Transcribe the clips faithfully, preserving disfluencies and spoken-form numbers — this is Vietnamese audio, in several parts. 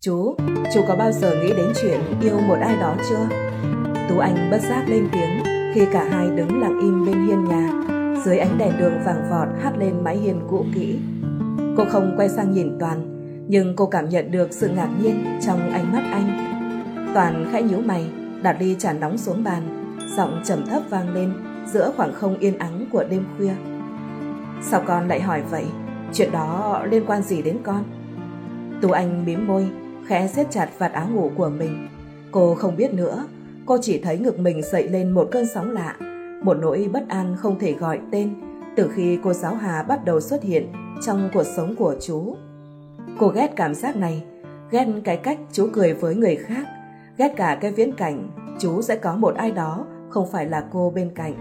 Chú, chú có bao giờ nghĩ đến chuyện yêu một ai đó chưa? Tú Anh bất giác lên tiếng khi cả hai đứng lặng im bên hiên nhà, dưới ánh đèn đường vàng vọt hắt lên mái hiên cũ kỹ. Cô không quay sang nhìn Toàn, nhưng cô cảm nhận được sự ngạc nhiên trong ánh mắt anh. Toàn khẽ nhíu mày, đặt ly trà nóng xuống bàn, giọng trầm thấp vang lên giữa khoảng không yên ắng của đêm khuya. Sao con lại hỏi vậy? Chuyện đó liên quan gì đến con? Tú Anh mím môi, khẽ siết chặt vạt áo ngủ của mình. Cô không biết nữa, cô chỉ thấy ngực mình dậy lên một cơn sóng lạ, một nỗi bất an không thể gọi tên từ khi cô giáo Hà bắt đầu xuất hiện trong cuộc sống của chú. Cô ghét cảm giác này, ghét cái cách chú cười với người khác, ghét cả cái viễn cảnh chú sẽ có một ai đó không phải là cô bên cạnh.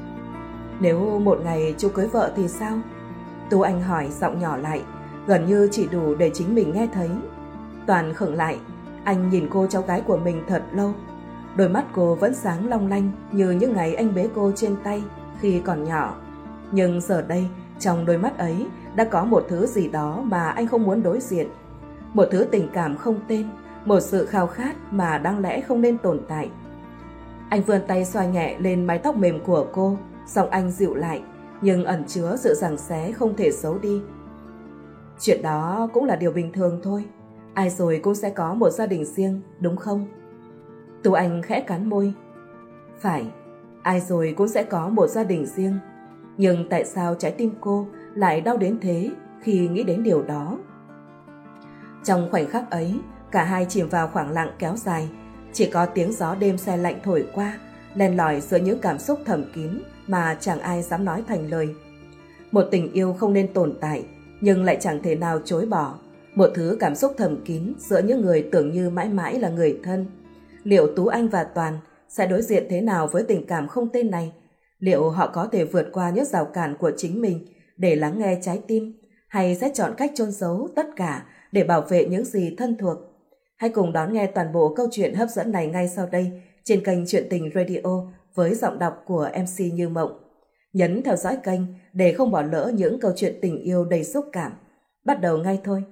Nếu một ngày chú cưới vợ thì sao? Tú Anh hỏi giọng nhỏ lại, gần như chỉ đủ để chính mình nghe thấy. Toàn khựng lại, anh nhìn cô cháu gái của mình thật lâu. Đôi mắt cô vẫn sáng long lanh như những ngày anh bế cô trên tay khi còn nhỏ. Nhưng giờ đây, trong đôi mắt ấy đã có một thứ gì đó mà anh không muốn đối diện. Một thứ tình cảm không tên, một sự khao khát mà đáng lẽ không nên tồn tại. Anh vươn tay xoa nhẹ lên mái tóc mềm của cô, giọng anh dịu lại, nhưng ẩn chứa sự giằng xé không thể giấu đi. Chuyện đó cũng là điều bình thường thôi. Ai rồi cũng sẽ có một gia đình riêng, đúng không? Tú Anh khẽ cắn môi. Phải, ai rồi cũng sẽ có một gia đình riêng. Nhưng tại sao trái tim cô lại đau đến thế khi nghĩ đến điều đó? Trong khoảnh khắc ấy, cả hai chìm vào khoảng lặng kéo dài. Chỉ có tiếng gió đêm se lạnh thổi qua, len lỏi giữa những cảm xúc thầm kín mà chẳng ai dám nói thành lời. Một tình yêu không nên tồn tại, nhưng lại chẳng thể nào chối bỏ. Một thứ cảm xúc thầm kín giữa những người tưởng như mãi mãi là người thân. Liệu Tú Anh và Toàn sẽ đối diện thế nào với tình cảm không tên này? Liệu họ có thể vượt qua những rào cản của chính mình để lắng nghe trái tim, hay sẽ chọn cách chôn giấu tất cả để bảo vệ những gì thân thuộc? Hãy cùng đón nghe toàn bộ câu chuyện hấp dẫn này ngay sau đây trên kênh Chuyện Tình Radio với giọng đọc của em xê Như Mộng. Nhấn theo dõi kênh để không bỏ lỡ những câu chuyện tình yêu đầy xúc cảm. Bắt đầu ngay thôi.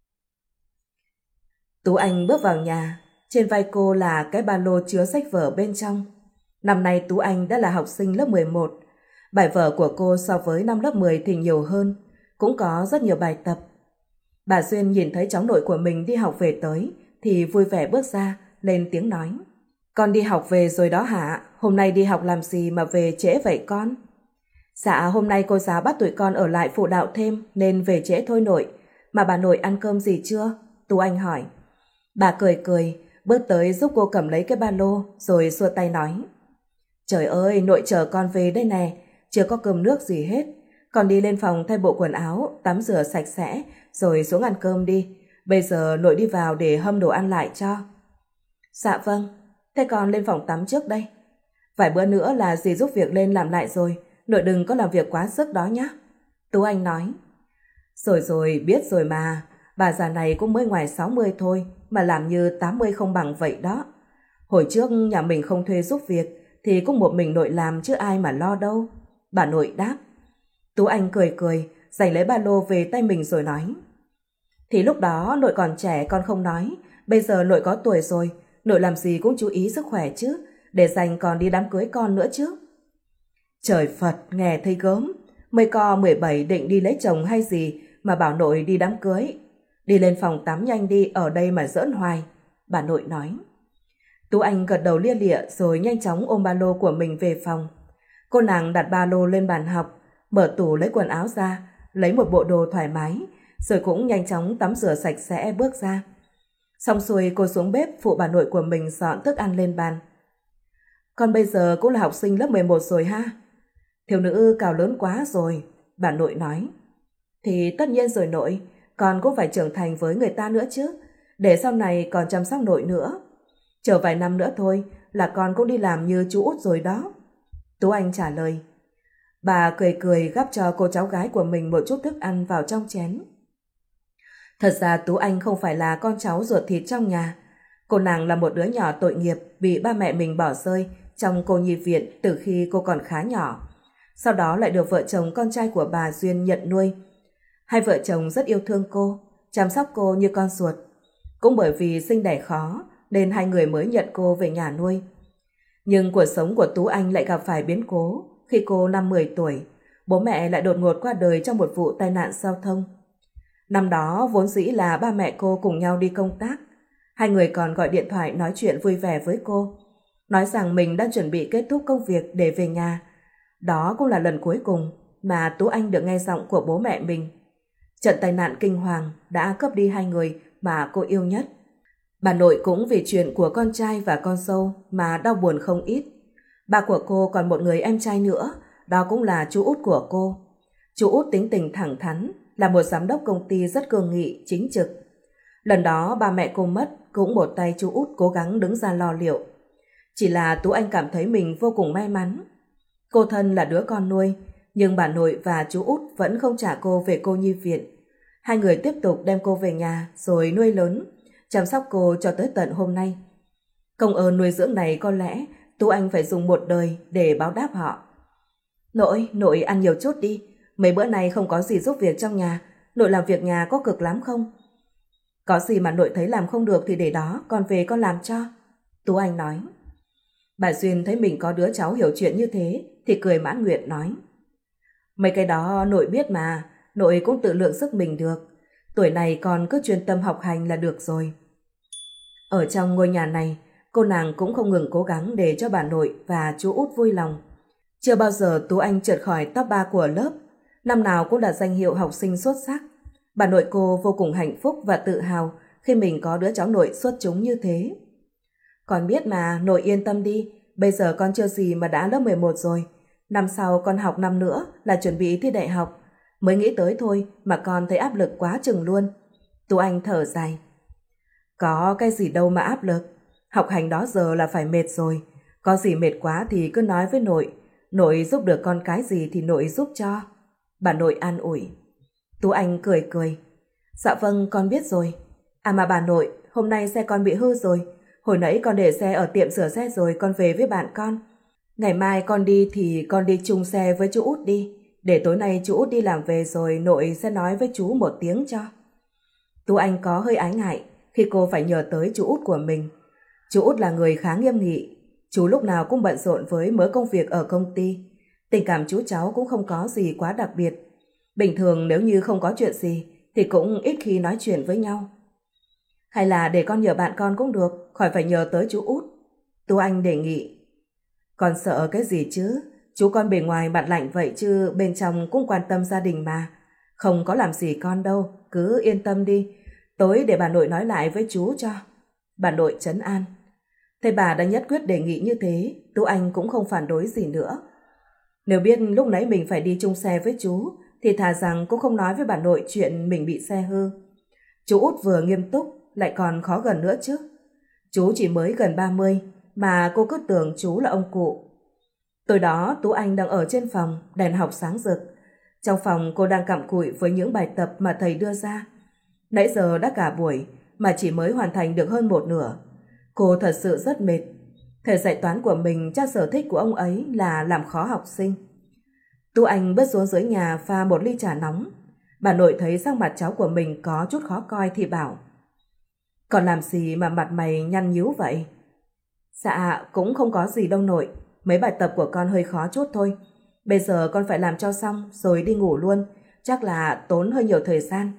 Tú Anh bước vào nhà, trên vai cô là cái ba lô chứa sách vở bên trong. Năm nay Tú Anh đã là học sinh lớp mười một. Bài vở của cô so với năm lớp mười thì nhiều hơn, cũng có rất nhiều bài tập. Bà Duyên nhìn thấy cháu nội của mình đi học về tới thì vui vẻ bước ra, lên tiếng nói. Con đi học về rồi đó hả? Hôm nay đi học làm gì mà về trễ vậy con? Dạ, hôm nay cô giáo bắt tụi con ở lại phụ đạo thêm nên về trễ thôi nội. Mà bà nội ăn cơm gì chưa? Tú Anh hỏi. Bà cười cười, bước tới giúp cô cầm lấy cái ba lô rồi xua tay nói. Trời ơi, nội chờ con về đây nè, chưa có cơm nước gì hết. Con đi lên phòng thay bộ quần áo, tắm rửa sạch sẽ rồi xuống ăn cơm đi. Bây giờ nội đi vào để hâm đồ ăn lại cho. Dạ vâng, thế con lên phòng tắm trước đây. Vài bữa nữa là dì giúp việc lên làm lại rồi, nội đừng có làm việc quá sức đó nhé. Tú Anh nói. Rồi rồi, biết rồi mà, bà già này cũng mới ngoài sáu mươi thôi, mà làm như tám mươi không bằng vậy đó. Hồi trước nhà mình không thuê giúp việc, thì cũng một mình nội làm chứ ai mà lo đâu. Bà nội đáp. Tú Anh cười cười, giành lấy ba lô về tay mình rồi nói. Thì lúc đó nội còn trẻ con không nói, bây giờ nội có tuổi rồi, nội làm gì cũng chú ý sức khỏe chứ, để dành còn đi đám cưới con nữa chứ. Trời Phật, nghe thấy gớm, mấy co mười bảy định đi lấy chồng hay gì mà bảo nội đi đám cưới. Đi lên phòng tắm nhanh đi, ở đây mà giỡn hoài, bà nội nói. Tú Anh gật đầu lia lịa rồi nhanh chóng ôm ba lô của mình về phòng. Cô nàng đặt ba lô lên bàn học, mở tủ lấy quần áo ra, lấy một bộ đồ thoải mái, rồi cũng nhanh chóng tắm rửa sạch sẽ bước ra. Xong xuôi cô xuống bếp phụ bà nội của mình dọn thức ăn lên bàn. Con bây giờ cũng là học sinh lớp mười một rồi ha? Thiếu nữ cao lớn quá rồi, bà nội nói. Thì tất nhiên rồi nội, con cũng phải trưởng thành với người ta nữa chứ, để sau này còn chăm sóc nội nữa. Chờ vài năm nữa thôi là con cũng đi làm như chú út rồi đó. Tú Anh trả lời. Bà cười cười gắp cho cô cháu gái của mình một chút thức ăn vào trong chén. Thật ra Tú Anh không phải là con cháu ruột thịt trong nhà. Cô nàng là một đứa nhỏ tội nghiệp bị ba mẹ mình bỏ rơi trong cô nhi viện từ khi cô còn khá nhỏ. Sau đó lại được vợ chồng con trai của bà Duyên nhận nuôi. Hai vợ chồng rất yêu thương cô, chăm sóc cô như con ruột. Cũng bởi vì sinh đẻ khó nên hai người mới nhận cô về nhà nuôi. Nhưng cuộc sống của Tú Anh lại gặp phải biến cố khi cô năm mười tuổi. Bố mẹ lại đột ngột qua đời trong một vụ tai nạn giao thông. Năm đó vốn dĩ là ba mẹ cô cùng nhau đi công tác. Hai người còn gọi điện thoại nói chuyện vui vẻ với cô, nói rằng mình đang chuẩn bị kết thúc công việc để về nhà. Đó cũng là lần cuối cùng mà Tú Anh được nghe giọng của bố mẹ mình. Trận tai nạn kinh hoàng đã cướp đi hai người mà cô yêu nhất. Bà nội cũng vì chuyện của con trai và con dâu mà đau buồn không ít. Ba của cô còn một người em trai nữa, đó cũng là chú út của cô. Chú út tính tình thẳng thắn, là một giám đốc công ty rất cương nghị, chính trực. Lần đó ba mẹ cô mất, cũng một tay chú út cố gắng đứng ra lo liệu. Chỉ là Tú Anh cảm thấy mình vô cùng may mắn. Cô thân là đứa con nuôi, nhưng bà nội và chú út vẫn không trả cô về cô nhi viện. Hai người tiếp tục đem cô về nhà rồi nuôi lớn, chăm sóc cô cho tới tận hôm nay. Công ơn nuôi dưỡng này có lẽ Tú Anh phải dùng một đời để báo đáp họ. Nội, nội ăn nhiều chút đi. Mấy bữa nay không có gì giúp việc trong nhà. Nội làm việc nhà có cực lắm không? Có gì mà nội thấy làm không được thì để đó, con về con làm cho. Tú Anh nói. Bà Duyên thấy mình có đứa cháu hiểu chuyện như thế thì cười mãn nguyện nói. Mấy cái đó nội biết mà, nội cũng tự lượng sức mình được. Tuổi này con cứ chuyên tâm học hành là được rồi. Ở trong ngôi nhà này, cô nàng cũng không ngừng cố gắng để cho bà nội và chú út vui lòng. Chưa bao giờ Tú Anh trượt khỏi top ba của lớp, năm nào cũng đạt danh hiệu học sinh xuất sắc. Bà nội cô vô cùng hạnh phúc và tự hào khi mình có đứa cháu nội xuất chúng như thế. Con biết mà, nội yên tâm đi, bây giờ con chưa gì mà đã lớp mười một rồi. Năm sau con học năm nữa là chuẩn bị thi đại học. Mới nghĩ tới thôi mà con thấy áp lực quá chừng luôn. Tú Anh thở dài. Có cái gì đâu mà áp lực. Học hành đó giờ là phải mệt rồi. Có gì mệt quá thì cứ nói với nội. Nội giúp được con cái gì thì nội giúp cho. Bà nội an ủi. Tú Anh cười cười. Dạ vâng, con biết rồi. À mà bà nội, hôm nay xe con bị hư rồi. Hồi nãy con để xe ở tiệm sửa xe rồi con về với bạn con. Ngày mai con đi thì con đi chung xe với chú út đi. Để tối nay chú út đi làm về rồi nội sẽ nói với chú một tiếng cho. Tú Anh có hơi ái ngại khi cô phải nhờ tới chú út của mình. Chú út là người khá nghiêm nghị. Chú lúc nào cũng bận rộn với mớ công việc ở công ty. Tình cảm chú cháu cũng không có gì quá đặc biệt. Bình thường nếu như không có chuyện gì thì cũng ít khi nói chuyện với nhau. Hay là để con nhờ bạn con cũng được, khỏi phải nhờ tới chú út. Tú Anh đề nghị. Con sợ cái gì chứ? Chú con bề ngoài mặt lạnh vậy chứ bên trong cũng quan tâm gia đình mà. Không có làm gì con đâu, cứ yên tâm đi. Tối để bà nội nói lại với chú cho. Bà nội trấn an. Thế bà đã nhất quyết đề nghị như thế, Tú Anh cũng không phản đối gì nữa. Nếu biết lúc nãy mình phải đi chung xe với chú thì thà rằng cũng không nói với bà nội chuyện mình bị xe hư. Chú út vừa nghiêm túc lại còn khó gần nữa chứ. Chú chỉ mới gần ba mươi mà cô cứ tưởng chú là ông cụ. Tối đó Tú Anh đang ở trên phòng, đèn học sáng rực. Trong phòng cô đang cặm cụi với những bài tập mà thầy đưa ra. Nãy giờ đã cả buổi mà chỉ mới hoàn thành được hơn một nửa. Cô thật sự rất mệt. Thầy dạy toán của mình chắc sở thích của ông ấy là làm khó học sinh. Tú Anh bước xuống dưới nhà pha một ly trà nóng. Bà nội thấy sắc mặt cháu của mình có chút khó coi thì bảo. Còn làm gì mà mặt mày nhăn nhíu vậy? Dạ cũng không có gì đâu nội. Mấy bài tập của con hơi khó chút thôi. Bây giờ con phải làm cho xong rồi đi ngủ luôn. Chắc là tốn hơi nhiều thời gian.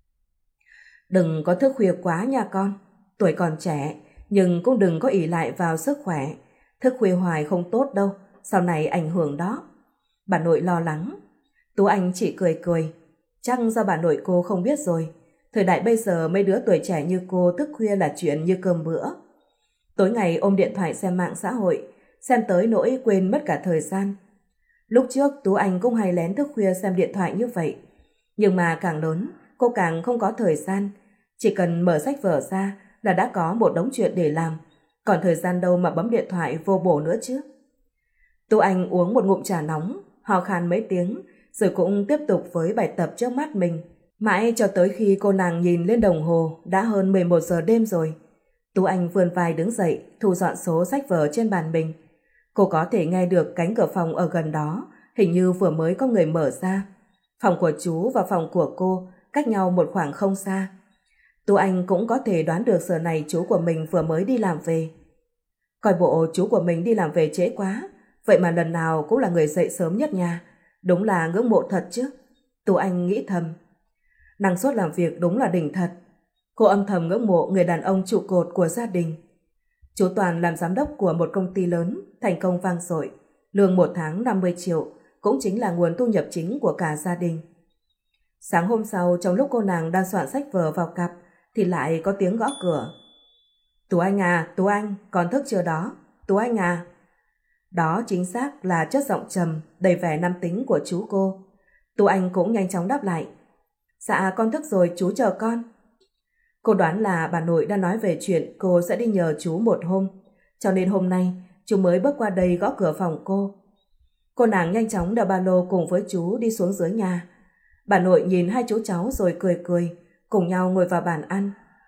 Đừng có thức khuya quá nha con. Tuổi còn trẻ nhưng cũng đừng có ỷ lại vào sức khỏe. Thức khuya hoài không tốt đâu, sau này ảnh hưởng đó. Bà nội lo lắng. Tú Anh chỉ cười cười. Chắc do bà nội cô không biết rồi. Thời đại bây giờ mấy đứa tuổi trẻ như cô thức khuya là chuyện như cơm bữa. Tối ngày ôm điện thoại xem mạng xã hội, xem tới nỗi quên mất cả thời gian. Lúc trước Tú Anh cũng hay lén thức khuya xem điện thoại như vậy. Nhưng mà càng lớn, cô càng không có thời gian. Chỉ cần mở sách vở ra là đã có một đống chuyện để làm. Còn thời gian đâu mà bấm điện thoại vô bổ nữa chứ. Tú Anh uống một ngụm trà nóng, ho khan mấy tiếng, rồi cũng tiếp tục với bài tập trước mắt mình. Mãi cho tới khi cô nàng nhìn lên đồng hồ đã hơn mười một giờ đêm rồi. Tú Anh vươn vai đứng dậy, thu dọn số sách vở trên bàn mình. Cô có thể nghe được cánh cửa phòng ở gần đó, hình như vừa mới có người mở ra. Phòng của chú và phòng của cô cách nhau một khoảng không xa. Tú Anh cũng có thể đoán được giờ này chú của mình vừa mới đi làm về. Coi bộ chú của mình đi làm về trễ quá, vậy mà lần nào cũng là người dậy sớm nhất nhà. Đúng là ngưỡng mộ thật chứ. Tú Anh nghĩ thầm. Năng suất làm việc đúng là đỉnh thật. Cô âm thầm ngưỡng mộ người đàn ông trụ cột của gia đình. Chú Toàn làm giám đốc của một công ty lớn, thành công vang dội, lương một tháng năm mươi triệu, cũng chính là nguồn thu nhập chính của cả gia đình. Sáng hôm sau, trong lúc cô nàng đang soạn sách vở vào cặp, thì lại có tiếng gõ cửa. Tú Anh à, Tú Anh, con thức chưa đó? Tú Anh à. Đó chính xác là chất giọng trầm, đầy vẻ nam tính của chú cô. Tú Anh cũng nhanh chóng đáp lại. Dạ, con thức rồi, chú chờ con. Cô đoán là bà nội đã nói về chuyện cô sẽ đi nhờ chú một hôm, cho nên hôm nay chú mới bước qua đây gõ cửa phòng cô. Cô nàng nhanh chóng đeo ba lô cùng với chú đi xuống dưới nhà. Bà nội nhìn hai chú cháu rồi cười cười, cùng nhau ngồi vào bàn ăn.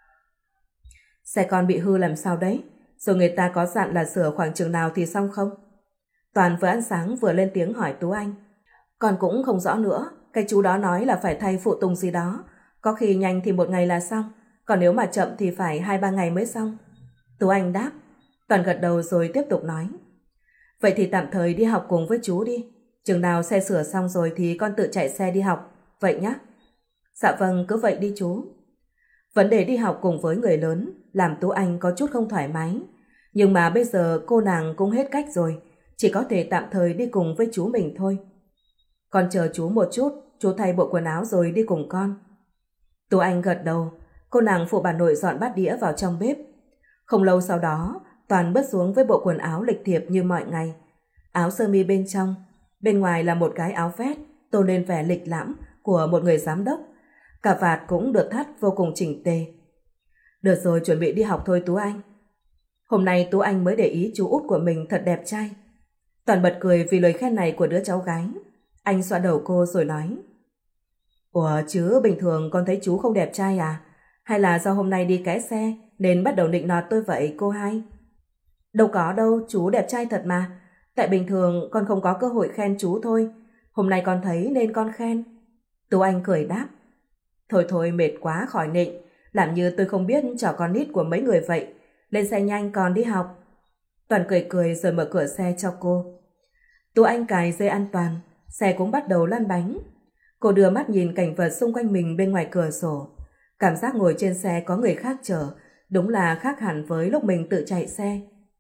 Xe con bị hư làm sao đấy? Rồi người ta có dặn là sửa khoảng chừng nào thì xong không? Toàn vừa ăn sáng vừa lên tiếng hỏi Tú Anh. Con cũng không rõ nữa, cái chú đó nói là phải thay phụ tùng gì đó, có khi nhanh thì một ngày là xong, còn nếu mà chậm thì phải hai ba ngày mới xong. Tú Anh đáp. Toàn gật đầu rồi tiếp tục nói. Vậy thì tạm thời đi học cùng với chú đi, chừng nào xe sửa xong rồi thì con tự chạy xe đi học, vậy nhá. Dạ vâng, cứ vậy đi chú. Vấn đề đi học cùng với người lớn làm Tú Anh có chút không thoải mái, nhưng mà bây giờ cô nàng cũng hết cách rồi, chỉ có thể tạm thời đi cùng với chú mình thôi. Con chờ chú một chút, chú thay bộ quần áo rồi đi cùng con. Tú Anh gật đầu, cô nàng phụ bà nội dọn bát đĩa vào trong bếp. Không lâu sau đó, Toàn bước xuống với bộ quần áo lịch thiệp như mọi ngày. Áo sơ mi bên trong, bên ngoài là một cái áo vest tôn lên vẻ lịch lãm của một người giám đốc. Cà vạt cũng được thắt vô cùng chỉnh tề. Được rồi, chuẩn bị đi học thôi Tú Anh. Hôm nay Tú Anh mới để ý chú út của mình thật đẹp trai. Toàn bật cười vì lời khen này của đứa cháu gái. Anh xoa đầu cô rồi nói. Ủa chứ bình thường con thấy chú không đẹp trai à? Hay là do hôm nay đi ké xe nên bắt đầu nịnh nọt tôi vậy cô hai? Đâu có đâu, chú đẹp trai thật mà. Tại bình thường con không có cơ hội khen chú thôi. Hôm nay con thấy nên con khen. Tú Anh cười đáp. Thôi thôi, mệt quá khỏi nịnh, làm như tôi không biết trò con nít của mấy người vậy. Lên xe nhanh còn đi học. Toàn cười cười rồi mở cửa xe cho cô. Tú Anh cài dây an toàn, xe cũng bắt đầu lăn bánh. Cô đưa mắt nhìn cảnh vật xung quanh mình bên ngoài cửa sổ. Cảm giác ngồi trên xe có người khác chở, đúng là khác hẳn với lúc mình tự chạy xe.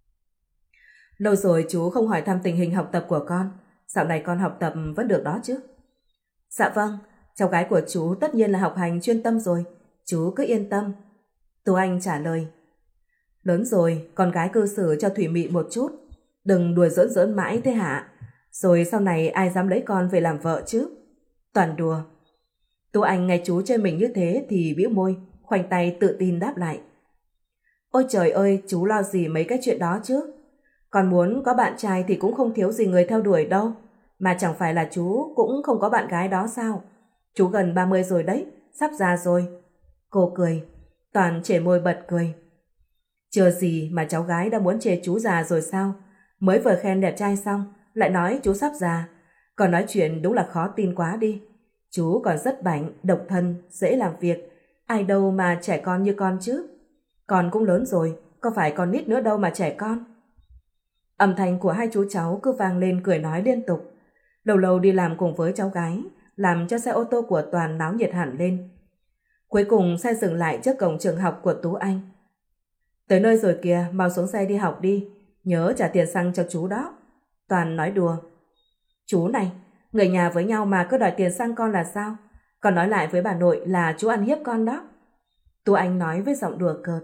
Lâu rồi chú không hỏi thăm tình hình học tập của con. Dạo này con học tập vẫn được đó chứ? Dạ vâng, cháu gái của chú tất nhiên là học hành chuyên tâm rồi, chú cứ yên tâm. Tú Anh trả lời. Lớn rồi, con gái cư xử cho thủy mị một chút, đừng đùa giỡn giỡn mãi thế hả? Rồi sau này ai dám lấy con về làm vợ chứ? Toàn đùa. Tú Anh nghe chú chơi mình như thế thì bĩu môi, khoanh tay tự tin đáp lại. Ôi trời ơi, chú lo gì mấy cái chuyện đó chứ? Con muốn có bạn trai thì cũng không thiếu gì người theo đuổi đâu. Mà chẳng phải là chú cũng không có bạn gái đó sao? Chú gần ba mươi rồi đấy, sắp già rồi. Cô cười. Toàn chề môi bật cười. Chưa gì mà cháu gái đã muốn chê chú già rồi sao? Mới vừa khen đẹp trai xong, lại nói chú sắp già. Còn nói chuyện đúng là khó tin quá đi. Chú còn rất bảnh, độc thân, dễ làm việc. Ai đâu mà trẻ con như con chứ? Con cũng lớn rồi, có phải con nít nữa đâu mà trẻ con. Âm thanh của hai chú cháu cứ vang lên cười nói liên tục. Lâu lâu đi làm cùng với cháu gái, làm cho xe ô tô của Toàn náo nhiệt hẳn lên. Cuối cùng xe dừng lại trước cổng trường học của Tú Anh. Tới nơi rồi kìa, mau xuống xe đi học đi, nhớ trả tiền xăng cho chú đó. Toàn nói đùa. Chú này, người nhà với nhau mà cứ đòi tiền xăng con là sao? Còn nói lại với bà nội là chú ăn hiếp con đó. Tú Anh nói với giọng đùa cợt.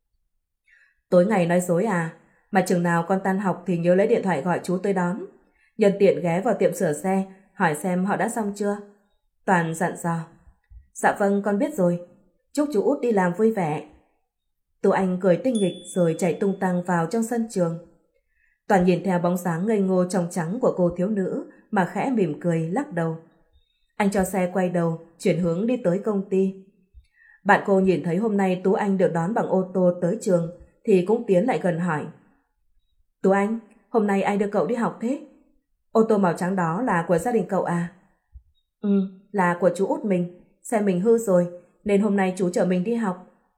Tối ngày nói dối à? Mà chừng nào con tan học thì nhớ lấy điện thoại gọi chú tới đón. Nhân tiện ghé vào tiệm sửa xe, hỏi xem họ đã xong chưa. Toàn dặn dò. Dạ vâng, con biết rồi. Chúc chú út đi làm vui vẻ. Tú Anh cười tinh nghịch rồi chạy tung tăng vào trong sân trường. Toàn nhìn theo bóng dáng ngây ngô trong trắng của cô thiếu nữ mà khẽ mỉm cười lắc đầu. Anh cho xe quay đầu, chuyển hướng đi tới công ty. Bạn cô nhìn thấy hôm nay Tú Anh được đón bằng ô tô tới trường thì cũng tiến lại gần hỏi. Tú Anh, hôm nay ai đưa cậu đi học thế? Ô tô màu trắng đó là của gia đình cậu à? Ừ, là của chú út mình. Xe mình hư rồi nên hôm nay chú chở mình đi học.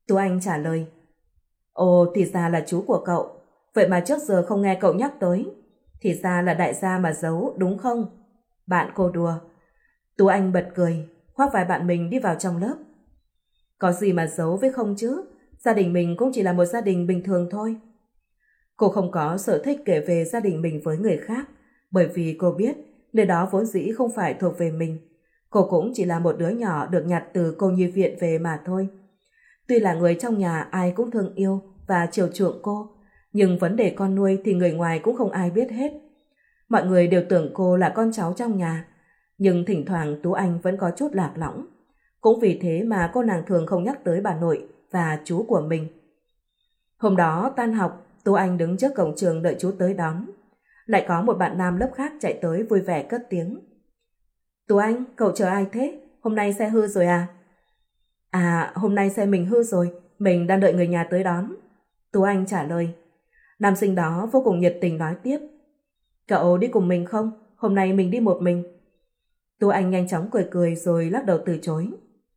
Tú Anh trả lời. Ồ, thì ra là chú của cậu. Vậy mà trước giờ không nghe cậu nhắc tới. Thì ra là đại gia mà giấu, đúng không? Bạn cô đùa. Tú Anh bật cười, khoác vai bạn mình đi vào trong lớp. Có gì mà giấu với không chứ? Gia đình mình cũng chỉ là một gia đình bình thường thôi. Cô không có sở thích kể về gia đình mình với người khác, bởi vì cô biết nơi đó vốn dĩ không phải thuộc về mình. Cô cũng chỉ là một đứa nhỏ được nhặt từ cô nhi viện về mà thôi. Tuy là người trong nhà ai cũng thương yêu và chiều chuộng cô, nhưng vấn đề con nuôi thì người ngoài cũng không ai biết hết. Mọi người đều tưởng cô là con cháu trong nhà, nhưng thỉnh thoảng Tú Anh vẫn có chút lạc lõng. Cũng vì thế mà cô nàng thường không nhắc tới bà nội và chú của mình. Hôm đó tan học, Tú Anh đứng trước cổng trường đợi chú tới đón. Lại có một bạn nam lớp khác chạy tới vui vẻ cất tiếng. Tú Anh, cậu chờ ai thế? Hôm nay xe hư rồi à? À, hôm nay xe mình hư rồi, mình đang đợi người nhà tới đón. Tú Anh trả lời. Nam sinh đó vô cùng nhiệt tình nói tiếp. Cậu đi cùng mình không? Hôm nay mình đi một mình. Tú Anh nhanh chóng cười cười rồi lắc đầu từ chối.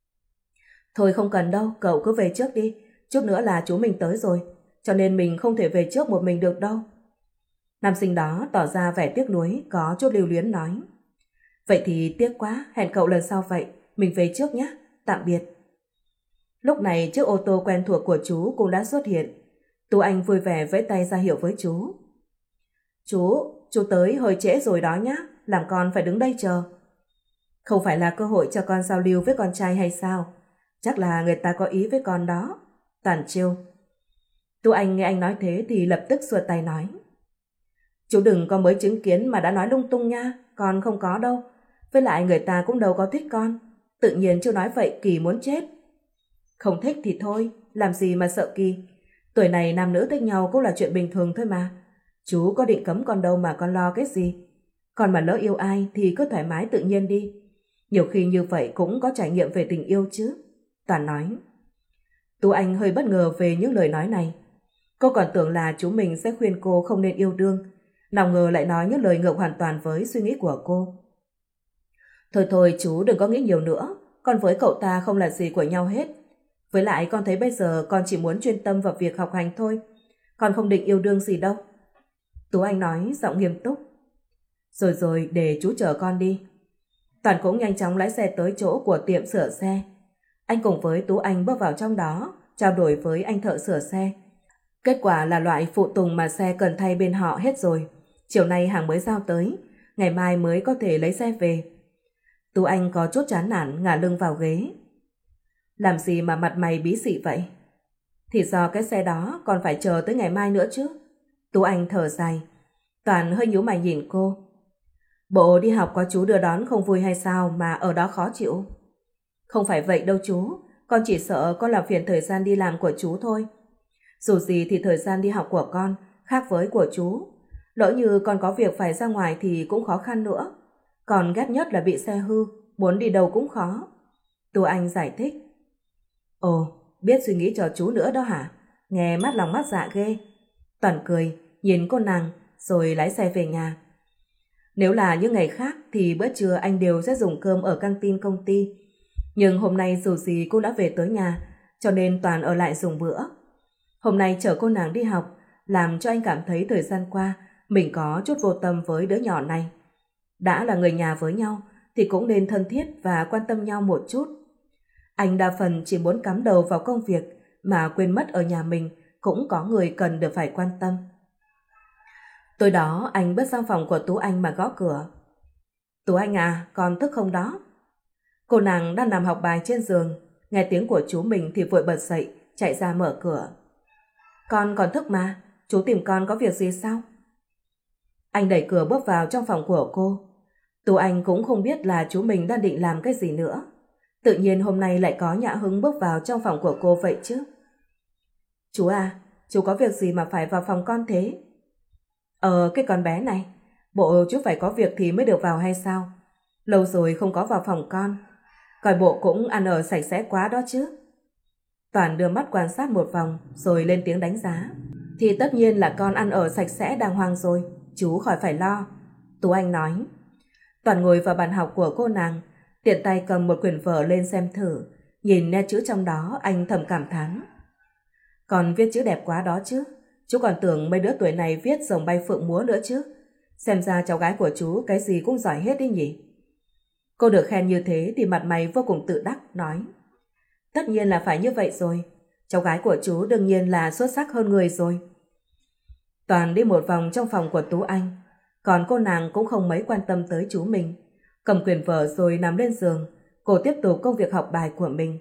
Thôi không cần đâu, cậu cứ về trước đi. Chút nữa là chú mình tới rồi, cho nên mình không thể về trước một mình được đâu. Nam sinh đó tỏ ra vẻ tiếc nuối, có chút lưu luyến nói. Vậy thì tiếc quá, hẹn cậu lần sau vậy, mình về trước nhé, tạm biệt. Lúc này chiếc ô tô quen thuộc của chú cũng đã xuất hiện. Tú Anh vui vẻ vẫy tay ra hiệu với chú. Chú, chú tới hơi trễ rồi đó nhá, làm con phải đứng đây chờ. Không phải là cơ hội cho con giao lưu với con trai hay sao? Chắc là người ta có ý với con đó. Toàn trêu. Tú Anh nghe anh nói thế thì lập tức xua tay nói. Chú đừng có mới chứng kiến mà đã nói lung tung nha, con không có đâu. Với lại người ta cũng đâu có thích con. Tự nhiên chú nói vậy Kỳ muốn chết. Không thích thì thôi, làm gì mà sợ Kỳ. Tuổi này nam nữ thích nhau cũng là chuyện bình thường thôi mà. Chú có định cấm con đâu mà con lo cái gì. Con mà lỡ yêu ai thì cứ thoải mái tự nhiên đi. Nhiều khi như vậy cũng có trải nghiệm về tình yêu chứ. Toàn nói. Tú Anh hơi bất ngờ về những lời nói này. Cô còn tưởng là chú mình sẽ khuyên cô không nên yêu đương, nào ngờ lại nói những lời ngược hoàn toàn với suy nghĩ của cô. Thôi thôi chú đừng có nghĩ nhiều nữa, con với cậu ta không là gì của nhau hết. Với lại con thấy bây giờ con chỉ muốn chuyên tâm vào việc học hành thôi, con không định yêu đương gì đâu. Tú Anh nói giọng nghiêm túc. Rồi rồi, để chú chở con đi. Toàn cũng nhanh chóng lái xe tới chỗ của tiệm sửa xe. Anh cùng với Tú Anh bước vào trong đó, trao đổi với anh thợ sửa xe. Kết quả là loại phụ tùng mà xe cần thay bên họ hết rồi. Chiều nay hàng mới giao tới, ngày mai mới có thể lấy xe về. Tú Anh có chút chán nản ngả lưng vào ghế. Làm gì mà mặt mày bí xị vậy? Thì do cái xe đó còn phải chờ tới ngày mai nữa chứ. Tú Anh thở dài. Toàn hơi nhíu mày nhìn cô. Bộ đi học có chú đưa đón không vui hay sao mà ở đó khó chịu? Không phải vậy đâu chú, con chỉ sợ con làm phiền thời gian đi làm của chú thôi. Dù gì thì thời gian đi học của con khác với của chú. Lỡ như con có việc phải ra ngoài thì cũng khó khăn nữa. Còn ghét nhất là bị xe hư, muốn đi đâu cũng khó. Tú Anh giải thích. Ồ, biết suy nghĩ cho chú nữa đó hả? Nghe mắt lòng mắt dạ ghê. Toàn cười, nhìn cô nàng, rồi lái xe về nhà. Nếu là những ngày khác thì bữa trưa anh đều sẽ dùng cơm ở căng tin công ty. Nhưng hôm nay dù gì cô đã về tới nhà, cho nên Toàn ở lại dùng bữa. Hôm nay chở cô nàng đi học, làm cho anh cảm thấy thời gian qua mình có chút vô tâm với đứa nhỏ này. Đã là người nhà với nhau thì cũng nên thân thiết và quan tâm nhau một chút. Anh đa phần chỉ muốn cắm đầu vào công việc mà quên mất ở nhà mình cũng có người cần được phải quan tâm. Tối đó anh bước sang phòng của Tú Anh mà gõ cửa. Tú Anh à, con thức không đó? Cô nàng đang nằm học bài trên giường, nghe tiếng của chú mình thì vội bật dậy, chạy ra mở cửa. Con còn thức mà, chú tìm con có việc gì sao? Anh đẩy cửa bước vào trong phòng của cô. Tú Anh cũng không biết là chú mình đang định làm cái gì nữa. Tự nhiên hôm nay lại có nhã hứng bước vào trong phòng của cô vậy chứ. Chú à, chú có việc gì mà phải vào phòng con thế? Ờ, cái con bé này, bộ chú phải có việc thì mới được vào hay sao? Lâu rồi không có vào phòng con, coi bộ cũng ăn ở sạch sẽ quá đó chứ. Toàn đưa mắt quan sát một vòng rồi lên tiếng đánh giá. Thì tất nhiên là con ăn ở sạch sẽ đàng hoàng rồi, chú khỏi phải lo. Tú Anh nói. Toàn ngồi vào bàn học của cô nàng, tiện tay cầm một quyển vở lên xem thử. Nhìn nét chữ trong đó anh thầm cảm thán. Còn viết chữ đẹp quá đó chứ. Chú còn tưởng mấy đứa tuổi này viết rồng bay phượng múa nữa chứ. Xem ra cháu gái của chú cái gì cũng giỏi hết đi nhỉ. Cô được khen như thế thì mặt mày vô cùng tự đắc, nói: Tất nhiên là phải như vậy rồi. Cháu gái của chú đương nhiên là xuất sắc hơn người rồi. Toàn đi một vòng trong phòng của Tú Anh. Còn cô nàng cũng không mấy quan tâm tới chú mình. Cầm quyển vở rồi nằm lên giường. Cô tiếp tục công việc học bài của mình.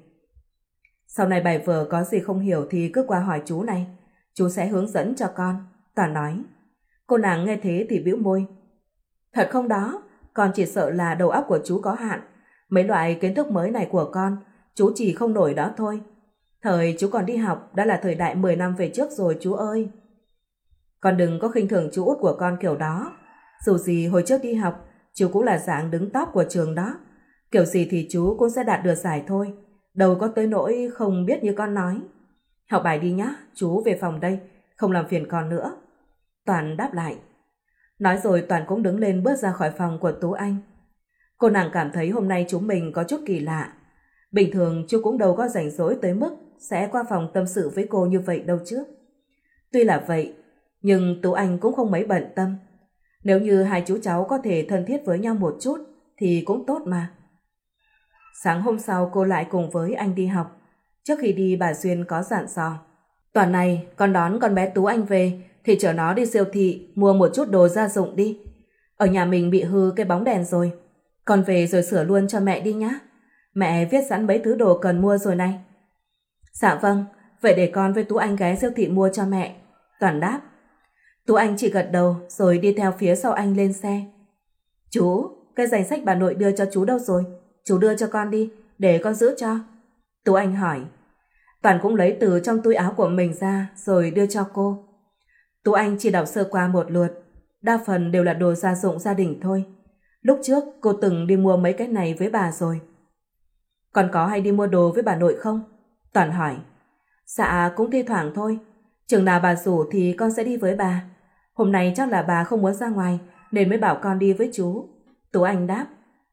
Sau này bài vở có gì không hiểu thì cứ qua hỏi chú này. Chú sẽ hướng dẫn cho con, Toàn nói. Cô nàng nghe thế thì bĩu môi. Thật không đó, con chỉ sợ là đầu óc của chú có hạn. Mấy loại kiến thức mới này của con, chú chỉ không nổi đó thôi. Thời chú còn đi học đã là thời đại mười năm về trước rồi chú ơi. Con đừng có khinh thường chú út của con kiểu đó. Dù gì hồi trước đi học, chú cũng là dạng đứng top của trường đó. Kiểu gì thì chú cũng sẽ đạt được giải thôi. Đâu có tới nỗi không biết như con nói. Học bài đi nhá, chú về phòng đây, không làm phiền con nữa. Toàn đáp lại. Nói rồi Toàn cũng đứng lên bước ra khỏi phòng của Tú Anh. Cô nàng cảm thấy hôm nay chúng mình có chút kỳ lạ. Bình thường chú cũng đâu có rảnh rỗi tới mức sẽ qua phòng tâm sự với cô như vậy đâu chứ. Tuy là vậy, nhưng Tú Anh cũng không mấy bận tâm. Nếu như hai chú cháu có thể thân thiết với nhau một chút thì cũng tốt mà. Sáng hôm sau cô lại cùng với anh đi học. Trước khi đi bà Duyên có dặn dò. Toàn này, con đón con bé Tú Anh về thì chở nó đi siêu thị mua một chút đồ gia dụng đi. Ở nhà mình bị hư cái bóng đèn rồi. Con về rồi sửa luôn cho mẹ đi nhá. Mẹ viết sẵn mấy thứ đồ cần mua rồi này. Dạ vâng, vậy để con với Tú Anh ghé siêu thị mua cho mẹ. Toàn đáp. Tú Anh chỉ gật đầu rồi đi theo phía sau anh lên xe. Chú, cái danh sách bà nội đưa cho chú đâu rồi? Chú đưa cho con đi, để con giữ cho. Tú Anh hỏi. Toàn cũng lấy từ trong túi áo của mình ra rồi đưa cho cô. Tú Anh chỉ đọc sơ qua một lượt. Đa phần đều là đồ gia dụng gia đình thôi. Lúc trước cô từng đi mua mấy cái này với bà rồi. Còn có hay đi mua đồ với bà nội không? Toàn hỏi. Dạ cũng thi thoảng thôi. Chừng nào bà rủ thì con sẽ đi với bà. Hôm nay chắc là bà không muốn ra ngoài nên mới bảo con đi với chú. Tú Anh đáp.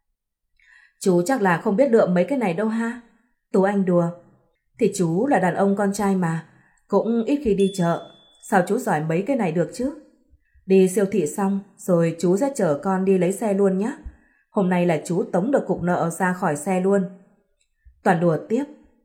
Chú chắc là không biết lượm mấy cái này đâu ha? Tú Anh đùa. Thì chú là đàn ông con trai mà, cũng ít khi đi chợ. Sao chú giỏi mấy cái này được chứ? Đi siêu thị xong rồi chú sẽ chở con đi lấy xe luôn nhé. Hôm nay là chú tống được cục nợ ra khỏi xe luôn. Toàn đùa tiếp.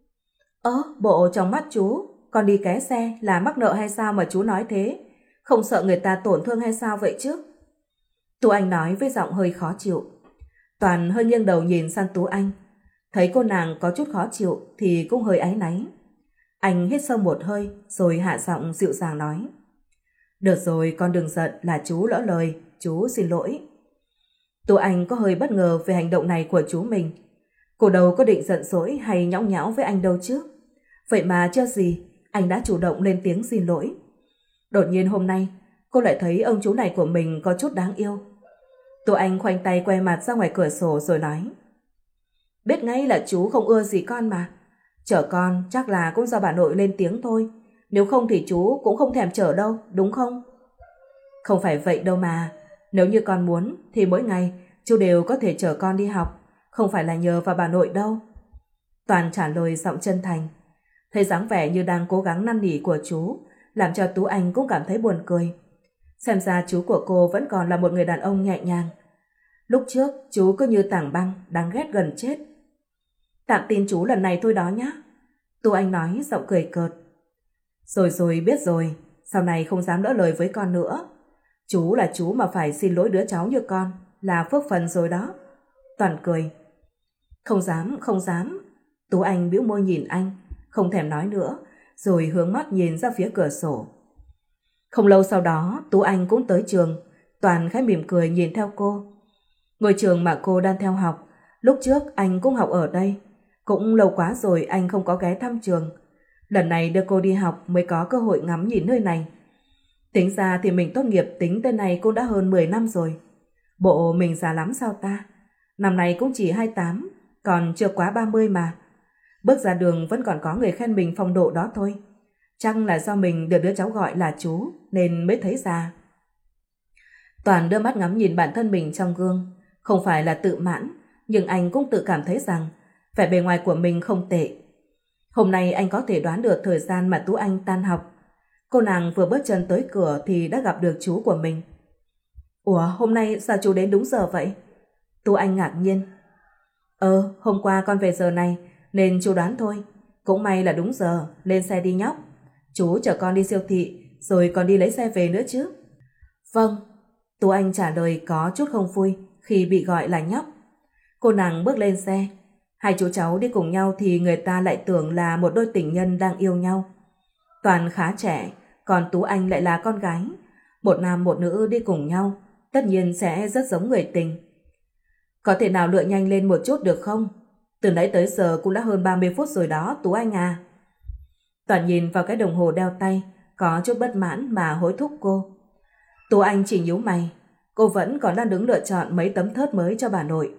Ơ, bộ trong mắt chú, con đi ké xe là mắc nợ hay sao mà chú nói thế? Không sợ người ta tổn thương hay sao vậy chứ? Tú Anh nói với giọng hơi khó chịu. Toàn hơi nghiêng đầu nhìn sang Tú Anh. Thấy cô nàng có chút khó chịu thì cũng hơi áy náy. Anh hít sâu một hơi rồi hạ giọng dịu dàng nói. Được rồi, con đừng giận, là chú lỡ lời, chú xin lỗi. Tú Anh có hơi bất ngờ về hành động này của chú mình. Cô đâu có định giận dỗi hay nhõng nhẽo với anh đâu chứ. Vậy mà chưa gì, anh đã chủ động lên tiếng xin lỗi. Đột nhiên hôm nay, cô lại thấy ông chú này của mình có chút đáng yêu. Tú Anh khoanh tay quay mặt ra ngoài cửa sổ rồi nói. Biết ngay là chú không ưa gì con mà. Chở con chắc là cũng do bà nội lên tiếng thôi. Nếu không thì chú cũng không thèm chở đâu, đúng không? Không phải vậy đâu mà. Nếu như con muốn thì mỗi ngày chú đều có thể chở con đi học. Không phải là nhờ vào bà nội đâu. Toàn trả lời giọng chân thành. Thấy dáng vẻ như đang cố gắng năn nỉ của chú, làm cho Tú Anh cũng cảm thấy buồn cười. Xem ra chú của cô vẫn còn là một người đàn ông nhẹ nhàng. Lúc trước chú cứ như tảng băng, đáng ghét gần chết. Tạm tin chú lần này thôi đó nhá. Tú Anh nói giọng cười cợt. Rồi rồi, biết rồi, sau này không dám lỡ lời với con nữa. Chú là chú mà phải xin lỗi đứa cháu như con, là phước phần rồi đó. Toàn cười. Không dám, không dám. Tú Anh bĩu môi nhìn anh, không thèm nói nữa, rồi hướng mắt nhìn ra phía cửa sổ. Không lâu sau đó, Tú Anh cũng tới trường. Toàn khẽ mỉm cười nhìn theo cô. Ngôi trường mà cô đang theo học, lúc trước anh cũng học ở đây. Cũng lâu quá rồi anh không có ghé thăm trường. Lần này đưa cô đi học mới có cơ hội ngắm nhìn nơi này. Tính ra thì mình tốt nghiệp tính tới này cũng đã hơn mười năm rồi. Bộ mình già lắm sao ta? Năm nay cũng chỉ hai mươi tám, còn chưa quá ba mươi mà. Bước ra đường vẫn còn có người khen mình phong độ đó thôi. Chắc là do mình được đứa cháu gọi là chú nên mới thấy già. Toàn đưa mắt ngắm nhìn bản thân mình trong gương. Không phải là tự mãn, nhưng anh cũng tự cảm thấy rằng vẻ bề ngoài của mình không tệ. Hôm nay anh có thể đoán được thời gian mà Tú Anh tan học. Cô nàng vừa bước chân tới cửa thì đã gặp được chú của mình. Ủa, hôm nay sao chú đến đúng giờ vậy? Tú Anh ngạc nhiên. Ờ, hôm qua con về giờ này nên chú đoán thôi. Cũng may là đúng giờ, lên xe đi nhóc. Chú chở con đi siêu thị rồi còn đi lấy xe về nữa chứ. Vâng, Tú Anh trả lời có chút không vui khi bị gọi là nhóc. Cô nàng bước lên xe. Hai chú cháu đi cùng nhau thì người ta lại tưởng là một đôi tình nhân đang yêu nhau. Toàn khá trẻ, còn Tú Anh lại là con gái. Một nam một nữ đi cùng nhau, tất nhiên sẽ rất giống người tình. Có thể nào lựa nhanh lên một chút được không? Từ nãy tới giờ cũng đã hơn ba mươi phút rồi đó, Tú Anh à. Toàn nhìn vào cái đồng hồ đeo tay, có chút bất mãn mà hối thúc cô. Tú Anh chỉ nhíu mày, cô vẫn còn đang đứng lựa chọn mấy tấm thớt mới cho bà nội.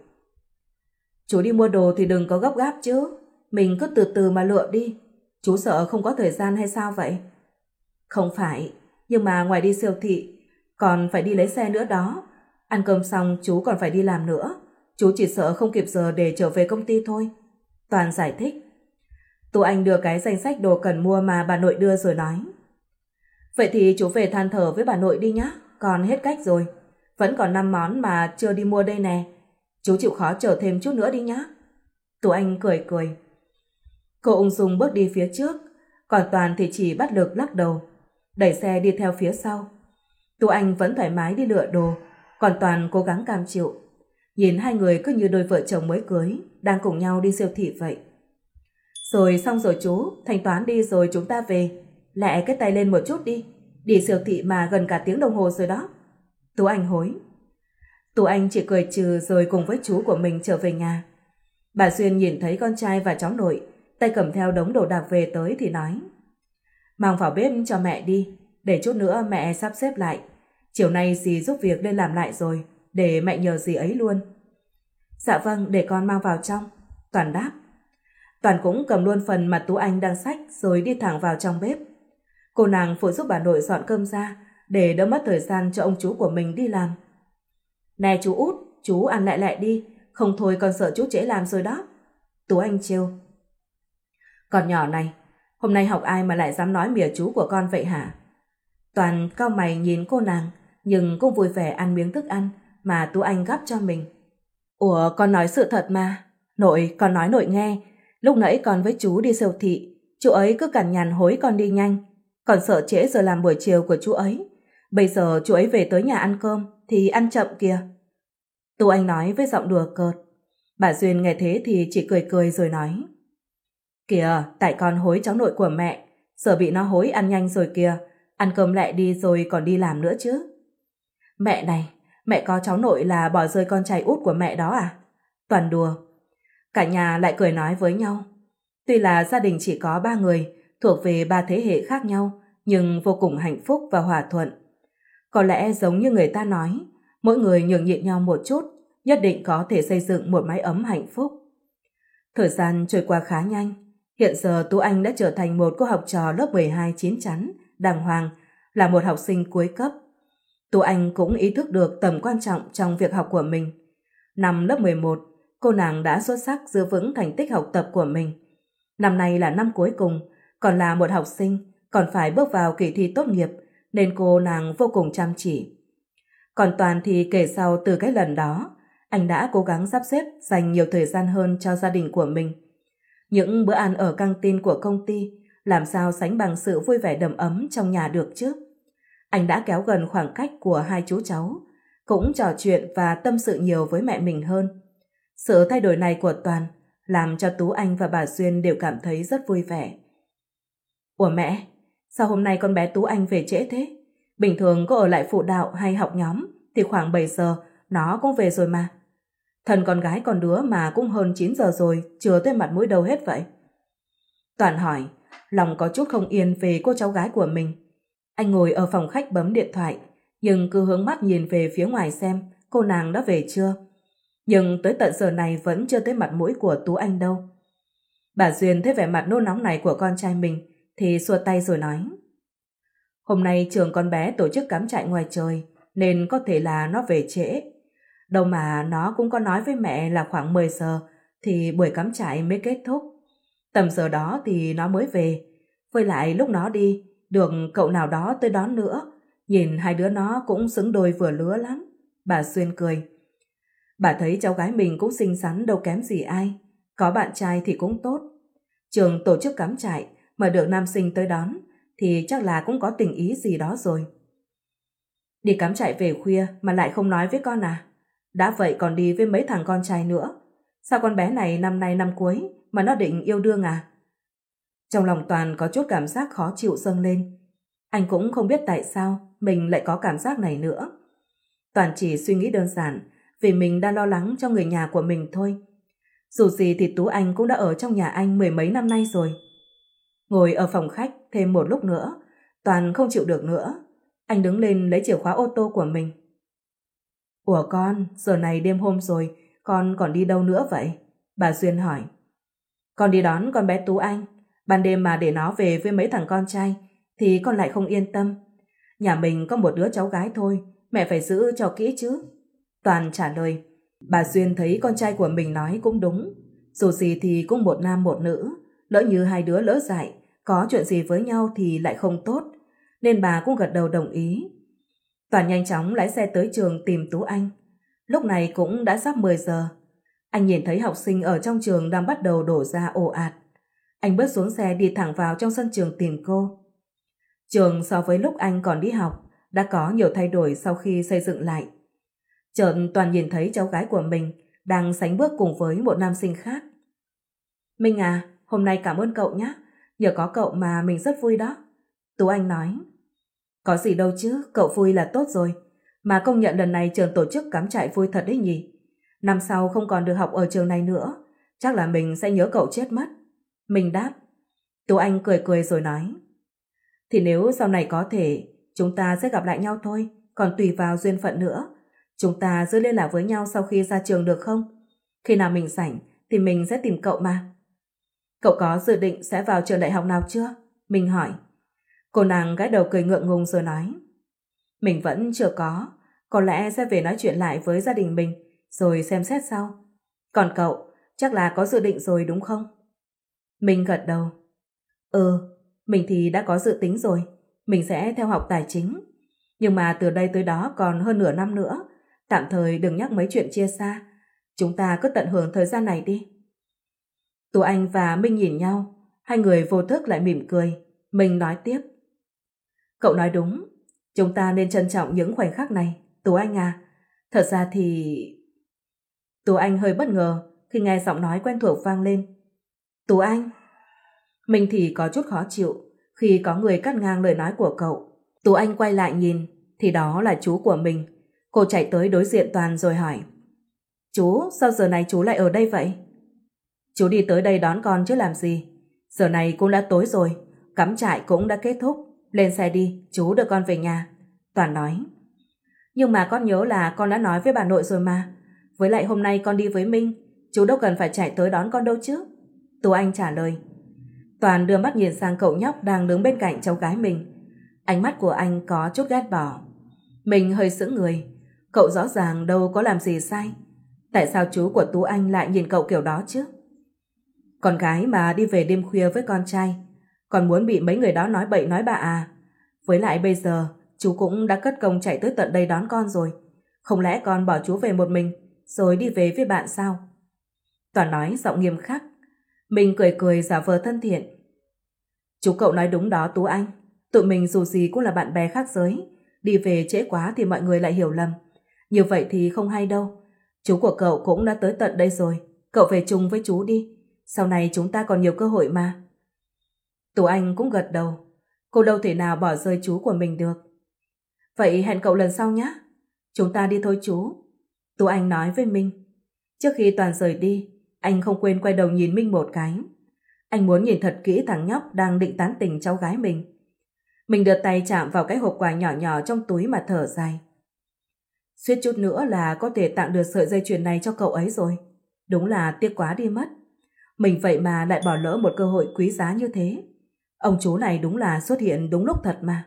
Chú đi mua đồ thì đừng có gấp gáp chứ, mình cứ từ từ mà lựa đi. Chú sợ không có thời gian hay sao vậy? Không phải, nhưng mà ngoài đi siêu thị, còn phải đi lấy xe nữa đó. Ăn cơm xong chú còn phải đi làm nữa. Chú chỉ sợ không kịp giờ để trở về công ty thôi. Toàn giải thích. Tú Anh đưa cái danh sách đồ cần mua mà bà nội đưa rồi nói. Vậy thì chú về than thở với bà nội đi nhá, còn hết cách rồi. Vẫn còn năm món mà chưa đi mua đây nè. Chú chịu khó chờ thêm chút nữa đi nhá. Tú Anh cười cười. Cô ung dung bước đi phía trước, còn Toàn thì chỉ bắt lực lắc đầu, đẩy xe đi theo phía sau. Tú Anh vẫn thoải mái đi lựa đồ, còn Toàn cố gắng cam chịu. Nhìn hai người cứ như đôi vợ chồng mới cưới, đang cùng nhau đi siêu thị vậy. Rồi xong rồi chú, thanh toán đi rồi chúng ta về. Lẹ cái tay lên một chút đi, đi siêu thị mà gần cả tiếng đồng hồ rồi đó. Tú Anh hối. Tú Anh chỉ cười trừ rồi cùng với chú của mình trở về nhà. Bà Duyên nhìn thấy con trai và cháu nội, tay cầm theo đống đồ đạc về tới thì nói. Mang vào bếp cho mẹ đi, để chút nữa mẹ sắp xếp lại. Chiều nay dì giúp việc lên làm lại rồi, để mẹ nhờ dì ấy luôn. Dạ vâng, để con mang vào trong. Toàn đáp. Toàn cũng cầm luôn phần mà Tú Anh đang xách rồi đi thẳng vào trong bếp. Cô nàng phụ giúp bà nội dọn cơm ra để đỡ mất thời gian cho ông chú của mình đi làm. Nè chú út, chú ăn lại lại đi, không thôi con sợ chú trễ làm rồi đó. Tú Anh trêu. Con nhỏ này, hôm nay học ai mà lại dám nói mỉa chú của con vậy hả? Toàn cau mày nhìn cô nàng, nhưng cũng vui vẻ ăn miếng thức ăn mà Tú Anh gắp cho mình. Ủa, con nói sự thật mà. Nội, con nói nội nghe. Lúc nãy con với chú đi siêu thị, chú ấy cứ cằn nhằn hối con đi nhanh. Còn sợ trễ giờ làm buổi chiều của chú ấy. Bây giờ chú ấy về tới nhà ăn cơm thì ăn chậm kìa. Tú Anh nói với giọng đùa cợt. Bà Duyên nghe thế thì chỉ cười cười rồi nói. Kìa, tại con hối cháu nội của mẹ, giờ bị nó hối ăn nhanh rồi kìa. Ăn cơm lẹ đi rồi còn đi làm nữa chứ. Mẹ này, mẹ có cháu nội là bỏ rơi con trai út của mẹ đó à? Toàn đùa. Cả nhà lại cười nói với nhau. Tuy là gia đình chỉ có ba người, thuộc về ba thế hệ khác nhau, nhưng vô cùng hạnh phúc và hòa thuận. Có lẽ giống như người ta nói, mỗi người nhường nhịn nhau một chút, nhất định có thể xây dựng một mái ấm hạnh phúc. Thời gian trôi qua khá nhanh. Hiện giờ Tú Anh đã trở thành một cô học trò lớp mười hai chín chắn, đàng hoàng, là một học sinh cuối cấp. Tú Anh cũng ý thức được tầm quan trọng trong việc học của mình. Năm lớp mười một, cô nàng đã xuất sắc giữ vững thành tích học tập của mình. Năm nay là năm cuối cùng, còn là một học sinh, còn phải bước vào kỳ thi tốt nghiệp, nên cô nàng vô cùng chăm chỉ. Còn Toàn thì kể sau từ cái lần đó, anh đã cố gắng sắp xếp dành nhiều thời gian hơn cho gia đình của mình. Những bữa ăn ở căng tin của công ty làm sao sánh bằng sự vui vẻ đầm ấm trong nhà được chứ. Anh đã kéo gần khoảng cách của hai chú cháu, cũng trò chuyện và tâm sự nhiều với mẹ mình hơn. Sự thay đổi này của Toàn làm cho Tú Anh và bà Duyên đều cảm thấy rất vui vẻ. Ủa mẹ, sao hôm nay con bé Tú Anh về trễ thế? Bình thường cô ở lại phụ đạo hay học nhóm thì khoảng bảy giờ nó cũng về rồi mà. Thần con gái con đứa mà cũng hơn chín giờ rồi, chưa tới mặt mũi đâu hết vậy. Toàn hỏi, lòng có chút không yên về cô cháu gái của mình. Anh ngồi ở phòng khách bấm điện thoại, nhưng cứ hướng mắt nhìn về phía ngoài xem cô nàng đã về chưa. Nhưng tới tận giờ này vẫn chưa tới mặt mũi của Tú Anh đâu. Bà Duyên thấy vẻ mặt nôn nóng này của con trai mình thì xua tay rồi nói. Hôm nay trường con bé tổ chức cắm trại ngoài trời, nên có thể là nó về trễ. Đâu mà nó cũng có nói với mẹ là khoảng mười giờ thì buổi cắm trại mới kết thúc. Tầm giờ đó thì nó mới về. Với lại lúc nó đi, được cậu nào đó tới đón nữa. Nhìn hai đứa nó cũng xứng đôi vừa lứa lắm. Bà Xuyên cười. Bà thấy cháu gái mình cũng xinh xắn đâu kém gì ai. Có bạn trai thì cũng tốt. Trường tổ chức cắm trại mà được nam sinh tới đón thì chắc là cũng có tình ý gì đó rồi. Đi cắm trại về khuya mà lại không nói với con à? Đã vậy còn đi với mấy thằng con trai nữa. Sao con bé này năm nay năm cuối mà nó định yêu đương à? Trong lòng Toàn có chút cảm giác khó chịu dâng lên. Anh cũng không biết tại sao mình lại có cảm giác này nữa. Toàn chỉ suy nghĩ đơn giản vì mình đang lo lắng cho người nhà của mình thôi. Dù gì thì Tú Anh cũng đã ở trong nhà anh mười mấy năm nay rồi. Ngồi ở phòng khách thêm một lúc nữa, Toàn không chịu được nữa. Anh đứng lên lấy chìa khóa ô tô của mình. Ủa con, giờ này đêm hôm rồi, con còn đi đâu nữa vậy? Bà Duyên hỏi. Con đi đón con bé Tú Anh. Ban đêm mà để nó về với mấy thằng con trai thì con lại không yên tâm. Nhà mình có một đứa cháu gái thôi, mẹ phải giữ cho kỹ chứ. Toàn trả lời. Bà Duyên thấy con trai của mình nói cũng đúng. Dù gì thì cũng một nam một nữ. Lỡ như hai đứa lỡ dại, có chuyện gì với nhau thì lại không tốt. Nên bà cũng gật đầu đồng ý. Toàn nhanh chóng lái xe tới trường tìm Tú Anh. Lúc này cũng đã sắp mười giờ. Anh nhìn thấy học sinh ở trong trường đang bắt đầu đổ ra ồ ạt. Anh bước xuống xe đi thẳng vào trong sân trường tìm cô. Trường so với lúc anh còn đi học đã có nhiều thay đổi sau khi xây dựng lại. Chợt Toàn nhìn thấy cháu gái của mình đang sánh bước cùng với một nam sinh khác. Minh à, hôm nay cảm ơn cậu nhé. Nhờ có cậu mà mình rất vui đó. Tú Anh nói. Có gì đâu chứ, cậu vui là tốt rồi. Mà công nhận lần này trường tổ chức cắm trại vui thật đấy nhỉ. Năm sau không còn được học ở trường này nữa, chắc là mình sẽ nhớ cậu chết mất. Mình đáp. Tú Anh cười cười rồi nói. Thì nếu sau này có thể, chúng ta sẽ gặp lại nhau thôi, còn tùy vào duyên phận nữa. Chúng ta giữ liên lạc với nhau sau khi ra trường được không? Khi nào mình rảnh thì mình sẽ tìm cậu mà. Cậu có dự định sẽ vào trường đại học nào chưa? Mình hỏi. Cô nàng gái đầu cười ngượng ngùng rồi nói. Mình vẫn chưa có, có lẽ sẽ về nói chuyện lại với gia đình mình rồi xem xét sau. Còn cậu, chắc là có dự định rồi đúng không? Mình gật đầu. Ừ, mình thì đã có dự tính rồi. Mình sẽ theo học tài chính. Nhưng mà từ đây tới đó còn hơn nửa năm nữa. Tạm thời đừng nhắc mấy chuyện chia xa. Chúng ta cứ tận hưởng thời gian này đi. Tú Anh và Minh nhìn nhau. Hai người vô thức lại mỉm cười. Mình nói tiếp. Cậu nói đúng. Chúng ta nên trân trọng những khoảnh khắc này. Tú Anh à, thật ra thì... Tú Anh hơi bất ngờ khi nghe giọng nói quen thuộc vang lên. Tú Anh. Mình thì có chút khó chịu khi có người cắt ngang lời nói của cậu. Tú Anh quay lại nhìn thì đó là chú của mình. Cô chạy tới đối diện Toàn rồi hỏi. Chú, sao giờ này chú lại ở đây vậy? Chú đi tới đây đón con chứ làm gì. Giờ này cũng đã tối rồi, cắm trại cũng đã kết thúc. Lên xe đi, chú đưa con về nhà. Toàn nói. Nhưng mà con nhớ là con đã nói với bà nội rồi mà. Với lại hôm nay con đi với Minh, chú đâu cần phải chạy tới đón con đâu chứ. Tú Anh trả lời. Toàn đưa mắt nhìn sang cậu nhóc đang đứng bên cạnh cháu gái mình. Ánh mắt của anh có chút ghét bỏ. Mình hơi sững người. Cậu rõ ràng đâu có làm gì sai. Tại sao chú của Tú Anh lại nhìn cậu kiểu đó chứ? Con gái mà đi về đêm khuya với con trai, còn muốn bị mấy người đó nói bậy nói bạ à? Với lại bây giờ chú cũng đã cất công chạy tới tận đây đón con rồi. Không lẽ con bỏ chú về một mình rồi đi về với bạn sao? Toàn nói giọng nghiêm khắc. Mình cười cười giả vờ thân thiện. Chú cậu nói đúng đó Tú Anh. Tụi mình dù gì cũng là bạn bè khác giới. Đi về trễ quá thì mọi người lại hiểu lầm. Như vậy thì không hay đâu. Chú của cậu cũng đã tới tận đây rồi. Cậu về chung với chú đi. Sau này chúng ta còn nhiều cơ hội mà. Tú Anh cũng gật đầu. Cô đâu thể nào bỏ rơi chú của mình được. Vậy hẹn cậu lần sau nhé. Chúng ta đi thôi chú. Tú Anh nói với Minh. Trước khi Toàn rời đi, anh không quên quay đầu nhìn Minh một cái. Anh muốn nhìn thật kỹ thằng nhóc đang định tán tỉnh cháu gái mình. Mình đưa tay chạm vào cái hộp quà nhỏ nhỏ trong túi mà thở dài. Suýt chút nữa là có thể tặng được sợi dây chuyền này cho cậu ấy rồi. Đúng là tiếc quá đi mất. Mình vậy mà lại bỏ lỡ một cơ hội quý giá như thế. Ông chú này đúng là xuất hiện đúng lúc thật mà.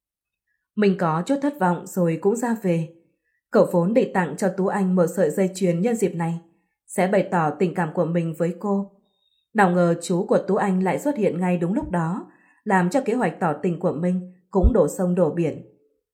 Mình có chút thất vọng rồi cũng ra về. Cậu vốn định tặng cho Tú Anh một sợi dây chuyền nhân dịp này, sẽ bày tỏ tình cảm của mình với cô. Nào ngờ chú của Tú Anh lại xuất hiện ngay đúng lúc đó, làm cho kế hoạch tỏ tình của Minh cũng đổ sông đổ biển.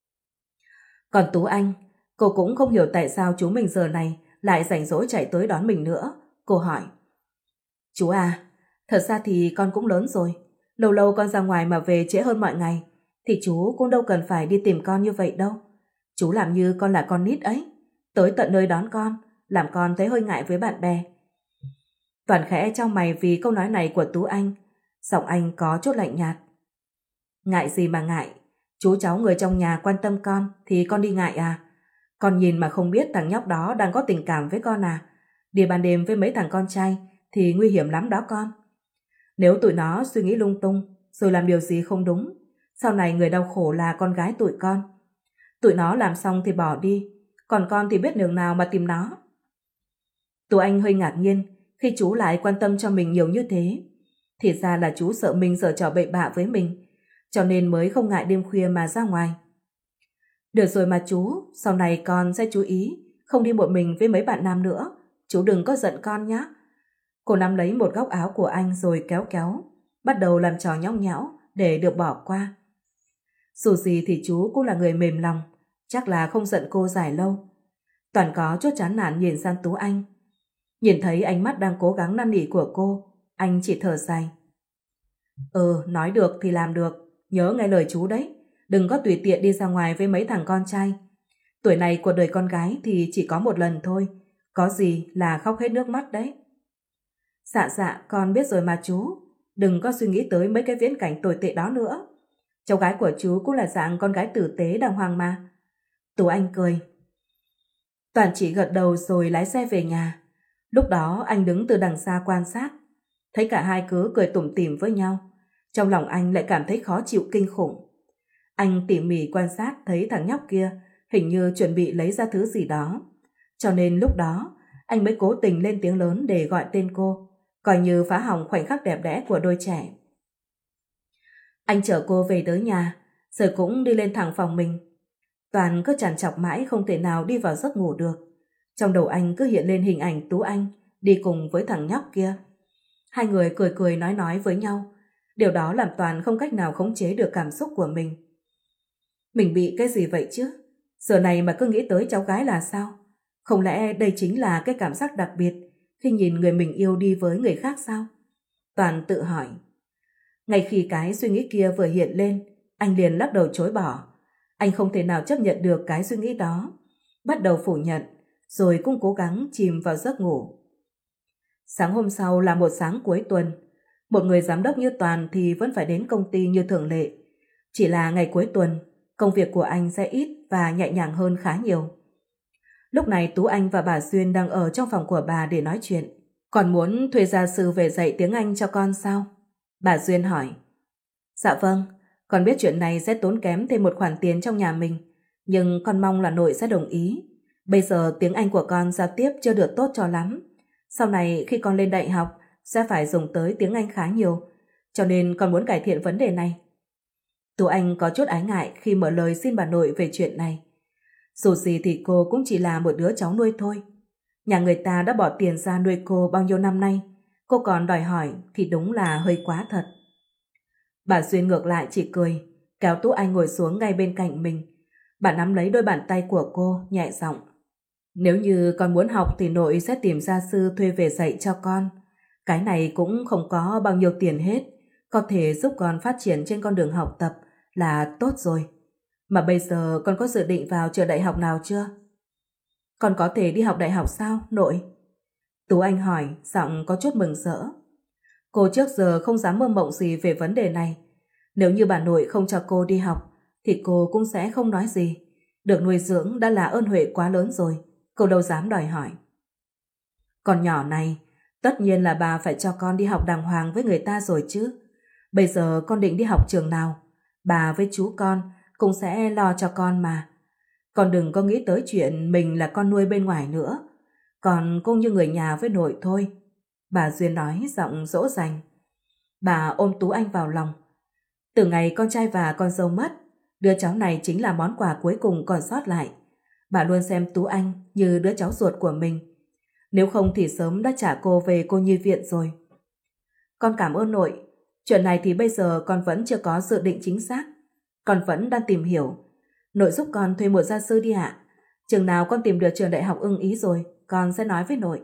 Còn Tú Anh, cô cũng không hiểu tại sao chú mình giờ này lại rảnh rỗi chạy tới đón mình nữa. Cô hỏi: Chú à, thật ra thì con cũng lớn rồi, lâu lâu con ra ngoài mà về trễ hơn mọi ngày, thì chú cũng đâu cần phải đi tìm con như vậy đâu. Chú làm như con là con nít ấy, tới tận nơi đón con, làm con thấy hơi ngại với bạn bè. Toàn khẽ chau mày vì câu nói này của Tú Anh, giọng anh có chút lạnh nhạt. Ngại gì mà ngại, chú cháu người trong nhà quan tâm con thì con đi ngại à? Con nhìn mà không biết thằng nhóc đó đang có tình cảm với con à? Đi ban đêm với mấy thằng con trai thì nguy hiểm lắm đó con. Nếu tụi nó suy nghĩ lung tung rồi làm điều gì không đúng, sau này người đau khổ là con gái tụi con. Tụi nó làm xong thì bỏ đi, còn con thì biết đường nào mà tìm nó. Tú Anh hơi ngạc nhiên khi chú lại quan tâm cho mình nhiều như thế. Thì ra là chú sợ mình giở trò bậy bạ với mình, cho nên mới không ngại đêm khuya mà ra ngoài. Được rồi mà chú, sau này con sẽ chú ý, không đi một mình với mấy bạn nam nữa. Chú đừng có giận con nhé. Cô nắm lấy một góc áo của anh rồi kéo kéo, bắt đầu làm trò nhõng nhẽo để được bỏ qua. Dù gì thì chú cũng là người mềm lòng, chắc là không giận cô dài lâu. Toàn có chút chán nản nhìn sang Tú Anh. Nhìn thấy ánh mắt đang cố gắng năn nỉ của cô, anh chỉ thở dài. Ừ, nói được thì làm được, nhớ nghe lời chú đấy, đừng có tùy tiện đi ra ngoài với mấy thằng con trai. Tuổi này của đời con gái thì chỉ có một lần thôi, có gì là khóc hết nước mắt đấy. Dạ dạ, con biết rồi mà chú, đừng có suy nghĩ tới mấy cái viễn cảnh tồi tệ đó nữa. Cháu gái của chú cũng là dạng con gái tử tế đàng hoàng mà. Tú Anh cười. Toàn chỉ gật đầu rồi lái xe về nhà. Lúc đó anh đứng từ đằng xa quan sát, thấy cả hai cứ cười tủm tỉm với nhau. Trong lòng anh lại cảm thấy khó chịu kinh khủng. Anh tỉ mỉ quan sát thấy thằng nhóc kia hình như chuẩn bị lấy ra thứ gì đó. Cho nên lúc đó anh mới cố tình lên tiếng lớn để gọi tên cô, coi như phá hỏng khoảnh khắc đẹp đẽ của đôi trẻ. Anh chở cô về tới nhà, rồi cũng đi lên thẳng phòng mình. Toàn cứ trằn trọc mãi không thể nào đi vào giấc ngủ được. Trong đầu anh cứ hiện lên hình ảnh Tú Anh đi cùng với thằng nhóc kia. Hai người cười cười nói nói với nhau. Điều đó làm Toàn không cách nào khống chế được cảm xúc của mình. Mình bị cái gì vậy chứ? Giờ này mà cứ nghĩ tới cháu gái là sao? Không lẽ đây chính là cái cảm giác đặc biệt khi nhìn người mình yêu đi với người khác sao? Toàn tự hỏi. Ngay khi cái suy nghĩ kia vừa hiện lên, anh liền lắc đầu chối bỏ. Anh không thể nào chấp nhận được cái suy nghĩ đó. Bắt đầu phủ nhận, rồi cũng cố gắng chìm vào giấc ngủ. Sáng hôm sau là một sáng cuối tuần. Một người giám đốc như Toàn thì vẫn phải đến công ty như thường lệ. Chỉ là ngày cuối tuần, công việc của anh sẽ ít và nhẹ nhàng hơn khá nhiều. Lúc này Tú Anh và bà Duyên đang ở trong phòng của bà để nói chuyện. Còn muốn thuê gia sư về dạy tiếng Anh cho con sao? Bà Duyên hỏi. Dạ vâng, con biết chuyện này sẽ tốn kém thêm một khoản tiền trong nhà mình, nhưng con mong là nội sẽ đồng ý. Bây giờ tiếng Anh của con giao tiếp chưa được tốt cho lắm. Sau này khi con lên đại học sẽ phải dùng tới tiếng Anh khá nhiều, cho nên con muốn cải thiện vấn đề này. Tú Anh có chút ái ngại khi mở lời xin bà nội về chuyện này. Dù gì thì cô cũng chỉ là một đứa cháu nuôi thôi. Nhà người ta đã bỏ tiền ra nuôi cô bao nhiêu năm nay, cô còn đòi hỏi thì đúng là hơi quá thật. Bà Duyên ngược lại chỉ cười, kéo Tú Anh ngồi xuống ngay bên cạnh mình. Bà nắm lấy đôi bàn tay của cô, nhẹ giọng. Nếu như con muốn học thì nội sẽ tìm gia sư thuê về dạy cho con. Cái này cũng không có bao nhiêu tiền hết, có thể giúp con phát triển trên con đường học tập là tốt rồi. Mà bây giờ con có dự định vào trường đại học nào chưa? Con có thể đi học đại học sao, nội? Tú Anh hỏi, giọng có chút mừng rỡ. Cô trước giờ không dám mơ mộng gì về vấn đề này. Nếu như bà nội không cho cô đi học thì cô cũng sẽ không nói gì. Được nuôi dưỡng đã là ơn huệ quá lớn rồi, cô đâu dám đòi hỏi. Con nhỏ này, tất nhiên là bà phải cho con đi học đàng hoàng với người ta rồi chứ. Bây giờ con định đi học trường nào? Bà với chú con cũng sẽ lo cho con mà. Con đừng có nghĩ tới chuyện mình là con nuôi bên ngoài nữa. Còn cũng như người nhà với nội thôi. Bà Duyên nói giọng dỗ dành. Bà ôm Tú Anh vào lòng. Từ ngày con trai và con dâu mất, đứa cháu này chính là món quà cuối cùng còn sót lại. Bà luôn xem Tú Anh như đứa cháu ruột của mình. Nếu không thì sớm đã trả cô về cô nhi viện rồi. Con cảm ơn nội. Chuyện này thì bây giờ con vẫn chưa có dự định chính xác. Con vẫn đang tìm hiểu. Nội giúp con thuê một gia sư đi ạ. Chừng nào con tìm được trường đại học ưng ý rồi, con sẽ nói với nội.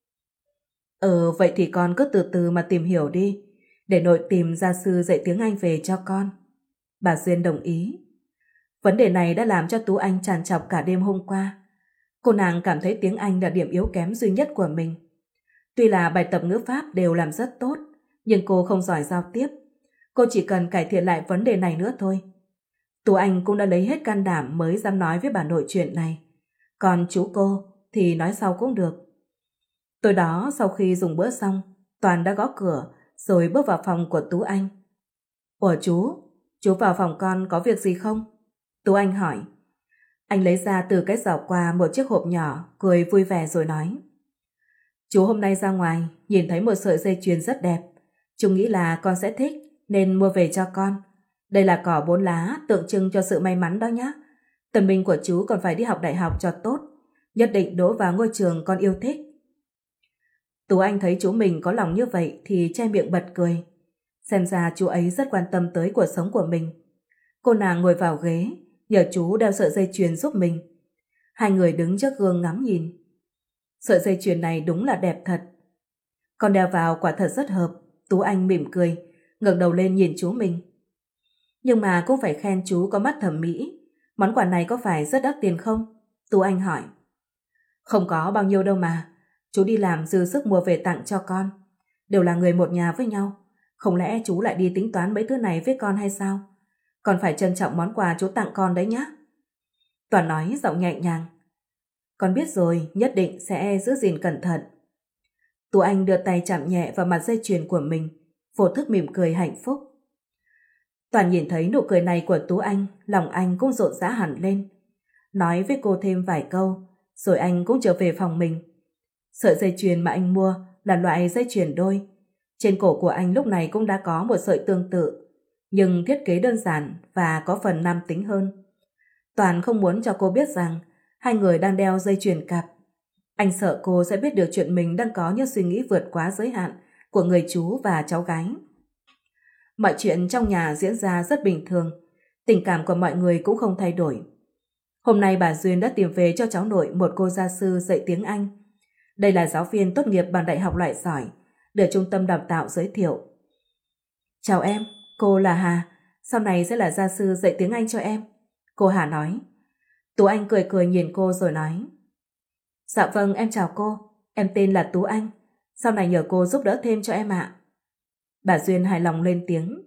Ừ, vậy thì con cứ từ từ mà tìm hiểu đi, để nội tìm gia sư dạy tiếng Anh về cho con. Bà Duyên đồng ý. Vấn đề này đã làm cho Tú Anh trằn trọc cả đêm hôm qua. Cô nàng cảm thấy tiếng Anh là điểm yếu kém duy nhất của mình. Tuy là bài tập ngữ pháp đều làm rất tốt, nhưng cô không giỏi giao tiếp. Cô chỉ cần cải thiện lại vấn đề này nữa thôi. Tú Anh cũng đã lấy hết can đảm mới dám nói với bà nội chuyện này. Còn chú cô thì nói sau cũng được. Tối đó sau khi dùng bữa xong, Toàn đã gõ cửa rồi bước vào phòng của Tú Anh. Ủa chú, chú vào phòng con có việc gì không? Tú Anh hỏi. Anh lấy ra từ cái giỏ quà một chiếc hộp nhỏ, cười vui vẻ rồi nói. Chú hôm nay ra ngoài, nhìn thấy một sợi dây chuyền rất đẹp. Chú nghĩ là con sẽ thích, nên mua về cho con. Đây là cỏ bốn lá, tượng trưng cho sự may mắn đó nhé. Tần Minh của chú còn phải đi học đại học cho tốt, nhất định đỗ vào ngôi trường con yêu thích. Tú Anh thấy chú mình có lòng như vậy thì che miệng bật cười. Xem ra chú ấy rất quan tâm tới cuộc sống của mình. Cô nàng ngồi vào ghế, nhờ chú đeo sợi dây chuyền giúp mình. Hai người đứng trước gương ngắm nhìn. Sợi dây chuyền này đúng là đẹp thật. Con đeo vào quả thật rất hợp. Tú Anh mỉm cười, ngẩng đầu lên nhìn chú mình. Nhưng mà cũng phải khen chú có mắt thẩm mỹ. Món quà này có phải rất đắt tiền không? Tú Anh hỏi. Không có bao nhiêu đâu mà. Chú đi làm dư sức mua về tặng cho con. Đều là người một nhà với nhau. Không lẽ chú lại đi tính toán mấy thứ này với con hay sao? Con phải trân trọng món quà chú tặng con đấy nhá. Toàn nói giọng nhẹ nhàng. Con biết rồi, nhất định sẽ giữ gìn cẩn thận. Tú Anh đưa tay chạm nhẹ vào mặt dây chuyền của mình, vô thức mỉm cười hạnh phúc. Toàn nhìn thấy nụ cười này của Tú Anh, lòng anh cũng rộn rã hẳn lên. Nói với cô thêm vài câu, rồi anh cũng trở về phòng mình. Sợi dây chuyền mà anh mua là loại dây chuyền đôi. Trên cổ của anh lúc này cũng đã có một sợi tương tự, nhưng thiết kế đơn giản và có phần nam tính hơn. Toàn không muốn cho cô biết rằng hai người đang đeo dây chuyền cặp. Anh sợ cô sẽ biết được chuyện mình đang có những suy nghĩ vượt quá giới hạn của người chú và cháu gái. Mọi chuyện trong nhà diễn ra rất bình thường, tình cảm của mọi người cũng không thay đổi. Hôm nay bà Duyên đã tìm về cho cháu nội một cô gia sư dạy tiếng Anh. Đây là giáo viên tốt nghiệp bằng đại học loại giỏi, được trung tâm đào tạo giới thiệu. Chào em, cô là Hà, sau này sẽ là gia sư dạy tiếng Anh cho em. Cô Hà nói. Tú Anh cười cười nhìn cô rồi nói. Dạ vâng, em chào cô, em tên là Tú Anh, sau này nhờ cô giúp đỡ thêm cho em ạ. Bà Duyên hài lòng lên tiếng.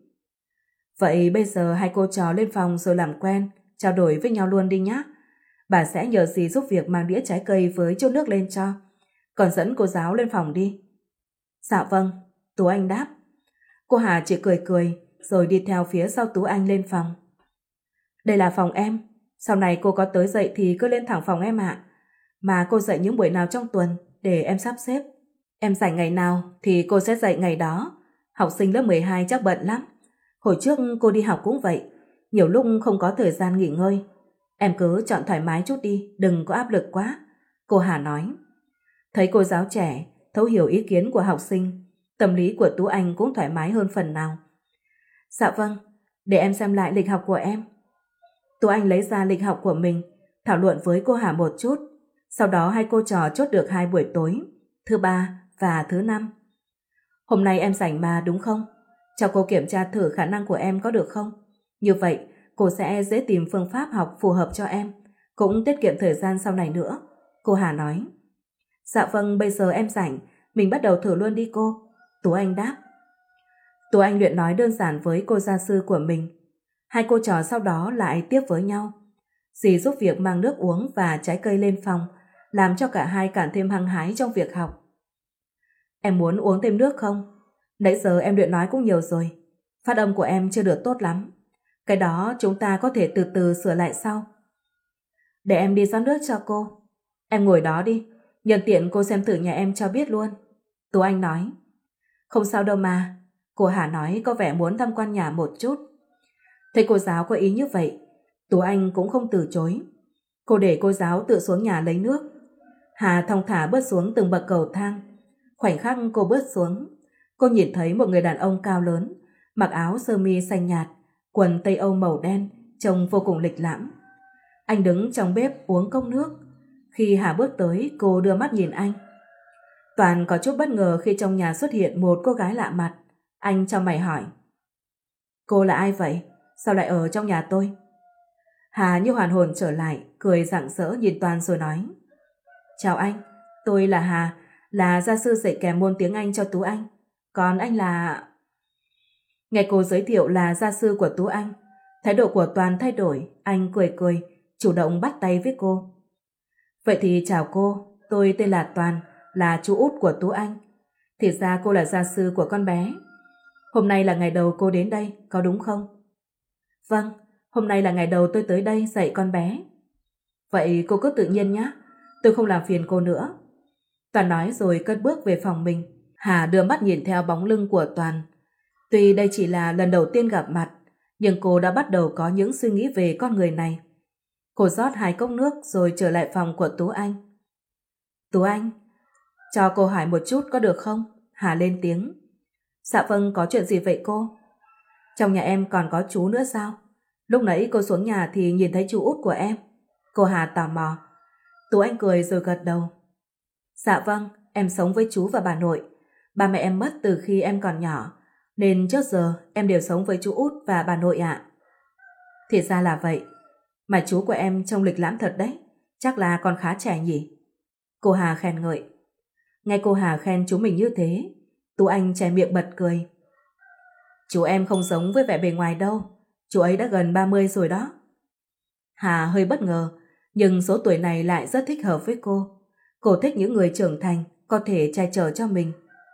Vậy bây giờ hai cô trò lên phòng rồi làm quen, trao đổi với nhau luôn đi nhé. Bà sẽ nhờ dì giúp việc mang đĩa trái cây với chút nước lên cho, còn dẫn cô giáo lên phòng đi. Dạ vâng, Tú Anh đáp. Cô Hà chỉ cười cười rồi đi theo phía sau Tú Anh lên phòng. Đây là phòng em, sau này cô có tới dậy thì cứ lên thẳng phòng em ạ. Mà cô dạy những buổi nào trong tuần để em sắp xếp. Em rảnh ngày nào thì cô sẽ dạy ngày đó. Học sinh lớp mười hai chắc bận lắm. Hồi trước cô đi học cũng vậy, nhiều lúc không có thời gian nghỉ ngơi. Em cứ chọn thoải mái chút đi, đừng có áp lực quá. Cô Hà nói. Thấy cô giáo trẻ, thấu hiểu ý kiến của học sinh, tâm lý của Tú Anh cũng thoải mái hơn phần nào. Dạ vâng, để em xem lại lịch học của em. Tú Anh lấy ra lịch học của mình, thảo luận với cô Hà một chút. Sau đó hai cô trò chốt được hai buổi tối, thứ ba và thứ năm. Hôm nay em rảnh mà đúng không? Cho cô kiểm tra thử khả năng của em có được không? Như vậy, cô sẽ dễ tìm phương pháp học phù hợp cho em, cũng tiết kiệm thời gian sau này nữa. Cô Hà nói. Dạ vâng, bây giờ em rảnh, mình bắt đầu thử luôn đi cô. Tú Anh đáp. Tú Anh luyện nói đơn giản với cô gia sư của mình. Hai cô trò sau đó lại tiếp với nhau. Dì giúp việc mang nước uống và trái cây lên phòng, làm cho cả hai càng thêm hăng hái trong việc học. Em muốn uống thêm nước không? Nãy giờ em luyện nói cũng nhiều rồi. Phát âm của em chưa được tốt lắm. Cái đó chúng ta có thể từ từ sửa lại sau. Để em đi rót nước cho cô. Em ngồi đó đi, nhân tiện cô xem thử nhà em cho biết luôn. Tú Anh nói. Không sao đâu mà. Cô Hà nói có vẻ muốn tham quan nhà một chút. Thấy cô giáo có ý như vậy, Tú Anh cũng không từ chối. Cô để cô giáo tự xuống nhà lấy nước. Hà thong thả bước xuống từng bậc cầu thang. Khoảnh khắc cô bước xuống, Cô nhìn thấy một người đàn ông cao lớn, mặc áo sơ mi xanh nhạt, quần tây âu màu đen, trông vô cùng lịch lãm. Anh đứng trong bếp uống cốc nước. Khi Hà bước tới, cô đưa mắt nhìn anh. Toàn có chút bất ngờ khi trong nhà xuất hiện một cô gái lạ mặt. Anh chau mày hỏi: Cô là ai vậy? Sao lại ở trong nhà tôi? Hà như hoàn hồn trở lại, cười rạng rỡ nhìn Toàn rồi nói: Chào anh, tôi là Hà, là gia sư dạy kèm môn tiếng Anh cho Tú Anh. Còn anh là... Nghe cô giới thiệu là gia sư của Tú Anh, thái độ của Toàn thay đổi. Anh cười cười, chủ động bắt tay với cô. Vậy thì chào cô, tôi tên là Toàn, là chú út của Tú Anh. Thì ra cô là gia sư của con bé. Hôm nay là ngày đầu cô đến đây, có đúng không? Vâng, hôm nay là ngày đầu tôi tới đây dạy con bé. Vậy cô cứ tự nhiên nhé, tôi không làm phiền cô nữa. Toàn nói rồi cất bước về phòng mình. Hà đưa mắt nhìn theo bóng lưng của Toàn. Tuy đây chỉ là lần đầu tiên gặp mặt, nhưng cô đã bắt đầu có những suy nghĩ về con người này. Cô rót hai cốc nước rồi trở lại phòng của Tú Anh. Tú Anh, cho cô hỏi một chút có được không? Hà lên tiếng. Dạ vâng, có chuyện gì vậy cô? Trong nhà em còn có chú nữa sao? Lúc nãy cô xuống nhà thì nhìn thấy chú út của em. Cô Hà tò mò. Tú Anh cười rồi gật đầu. Dạ vâng, em sống với chú và bà nội. Ba mẹ em mất từ khi em còn nhỏ, nên trước giờ em đều sống với chú út và bà nội ạ. Thì ra là vậy. Mà chú của em trông lịch lãm thật đấy, chắc là còn khá trẻ nhỉ? Cô Hà khen ngợi. Nghe cô Hà khen chú mình như thế, Tú Anh che miệng bật cười. Chú em không giống với vẻ bề ngoài đâu, chú ấy đã gần ba mươi rồi đó. Hà hơi bất ngờ, nhưng số tuổi này lại rất thích hợp với cô. Cô thích những người trưởng thành, có thể che chở cho mình.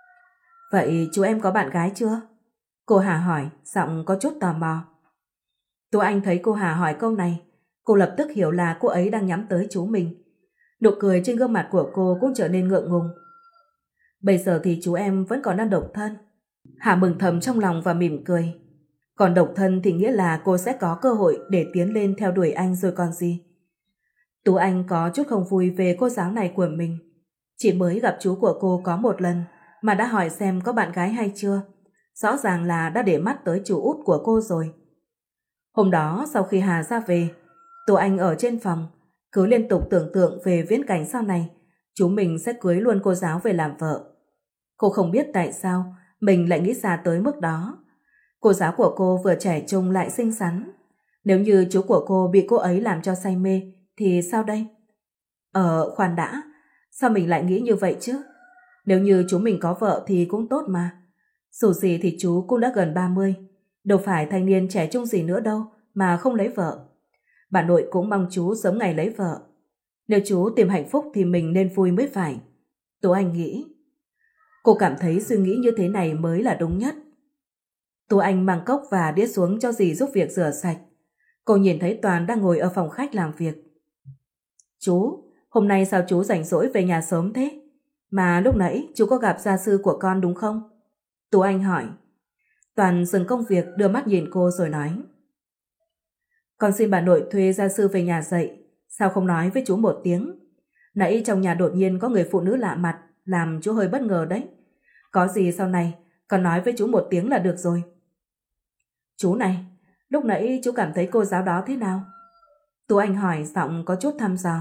Vậy chú em có bạn gái chưa? Cô Hà hỏi, giọng có chút tò mò. Tú Anh thấy cô Hà hỏi câu này, cô lập tức hiểu là cô ấy đang nhắm tới chú mình. Nụ cười trên gương mặt của cô cũng trở nên ngượng ngùng. Bây giờ thì chú em vẫn còn đang độc thân. Hà mừng thầm trong lòng và mỉm cười. Còn độc thân thì nghĩa là cô sẽ có cơ hội để tiến lên theo đuổi anh rồi còn gì. Tú Anh có chút không vui về cô giáo này của mình. Chỉ mới gặp chú của cô có một lần mà đã hỏi xem có bạn gái hay chưa. Rõ ràng là đã để mắt tới chú út của cô rồi. Hôm đó sau khi Hà ra về, Tú Anh ở trên phòng cứ liên tục tưởng tượng về viễn cảnh sau này chú mình sẽ cưới luôn cô giáo về làm vợ. Cô không biết tại sao mình lại nghĩ xa tới mức đó. Cô giáo của cô vừa trẻ trung lại xinh xắn. Nếu như chú của cô bị cô ấy làm cho say mê thì sao đây? Ờ, khoan đã, sao mình lại nghĩ như vậy chứ? Nếu như chú mình có vợ thì cũng tốt mà. Dù gì thì chú cũng đã gần ba mươi, đâu phải thanh niên trẻ trung gì nữa đâu mà không lấy vợ. Bà nội cũng mong chú sớm ngày lấy vợ. Nếu chú tìm hạnh phúc thì mình nên vui mới phải. Tú Anh nghĩ. Cô cảm thấy suy nghĩ như thế này mới là đúng nhất. Tú Anh mang cốc và đĩa xuống cho dì giúp việc rửa sạch. Cô nhìn thấy Toàn đang ngồi ở phòng khách làm việc. Chú, hôm nay sao chú rảnh rỗi về nhà sớm thế? Mà lúc nãy chú có gặp gia sư của con đúng không? Tú Anh hỏi. Toàn dừng công việc đưa mắt nhìn cô rồi nói. Con xin bà nội thuê gia sư về nhà dạy. Sao không nói với chú một tiếng? Nãy trong nhà đột nhiên có người phụ nữ lạ mặt, làm chú hơi bất ngờ đấy. Có gì sau này con nói với chú một tiếng là được rồi. Chú này, lúc nãy chú cảm thấy cô giáo đó thế nào? Tú Anh hỏi giọng có chút thăm dò.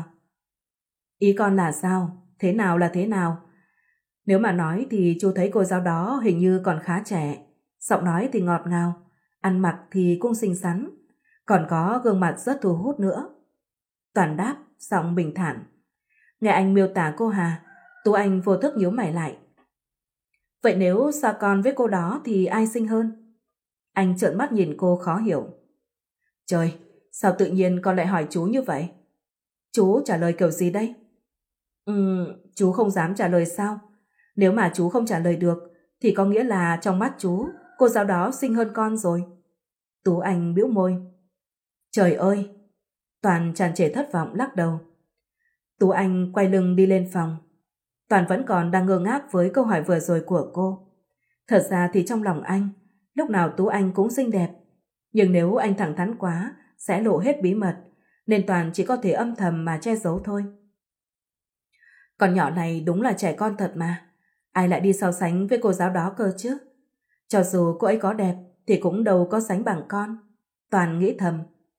Ý con là sao? Thế nào là thế nào? Nếu mà nói thì chú thấy cô giáo đó hình như còn khá trẻ. Giọng nói thì ngọt ngào, ăn mặc thì cũng xinh xắn, còn có gương mặt rất thu hút nữa. Toàn đáp, giọng bình thản. Nghe anh miêu tả cô Hà, Tú Anh vô thức nhíu mày lại. Vậy nếu xa con với cô đó thì ai xinh hơn? Anh trợn mắt nhìn cô khó hiểu. Trời, sao tự nhiên con lại hỏi chú như vậy? Chú trả lời kiểu gì đây? Ừm, chú không dám trả lời sao? Nếu mà chú không trả lời được thì có nghĩa là trong mắt chú cô giáo đó xinh hơn con rồi. Tú Anh bĩu môi. Trời ơi! Toàn tràn trề thất vọng lắc đầu. Tú Anh quay lưng đi lên phòng. Toàn vẫn còn đang ngơ ngác với câu hỏi vừa rồi của cô. Thật ra thì trong lòng anh, lúc nào Tú Anh cũng xinh đẹp. Nhưng nếu anh thẳng thắn quá, sẽ lộ hết bí mật, nên Toàn chỉ có thể âm thầm mà che giấu thôi. Con nhỏ này đúng là trẻ con thật mà. Ai lại đi so sánh với cô giáo đó cơ chứ? Cho dù cô ấy có đẹp thì cũng đâu có sánh bằng con. Toàn nghĩ thầm.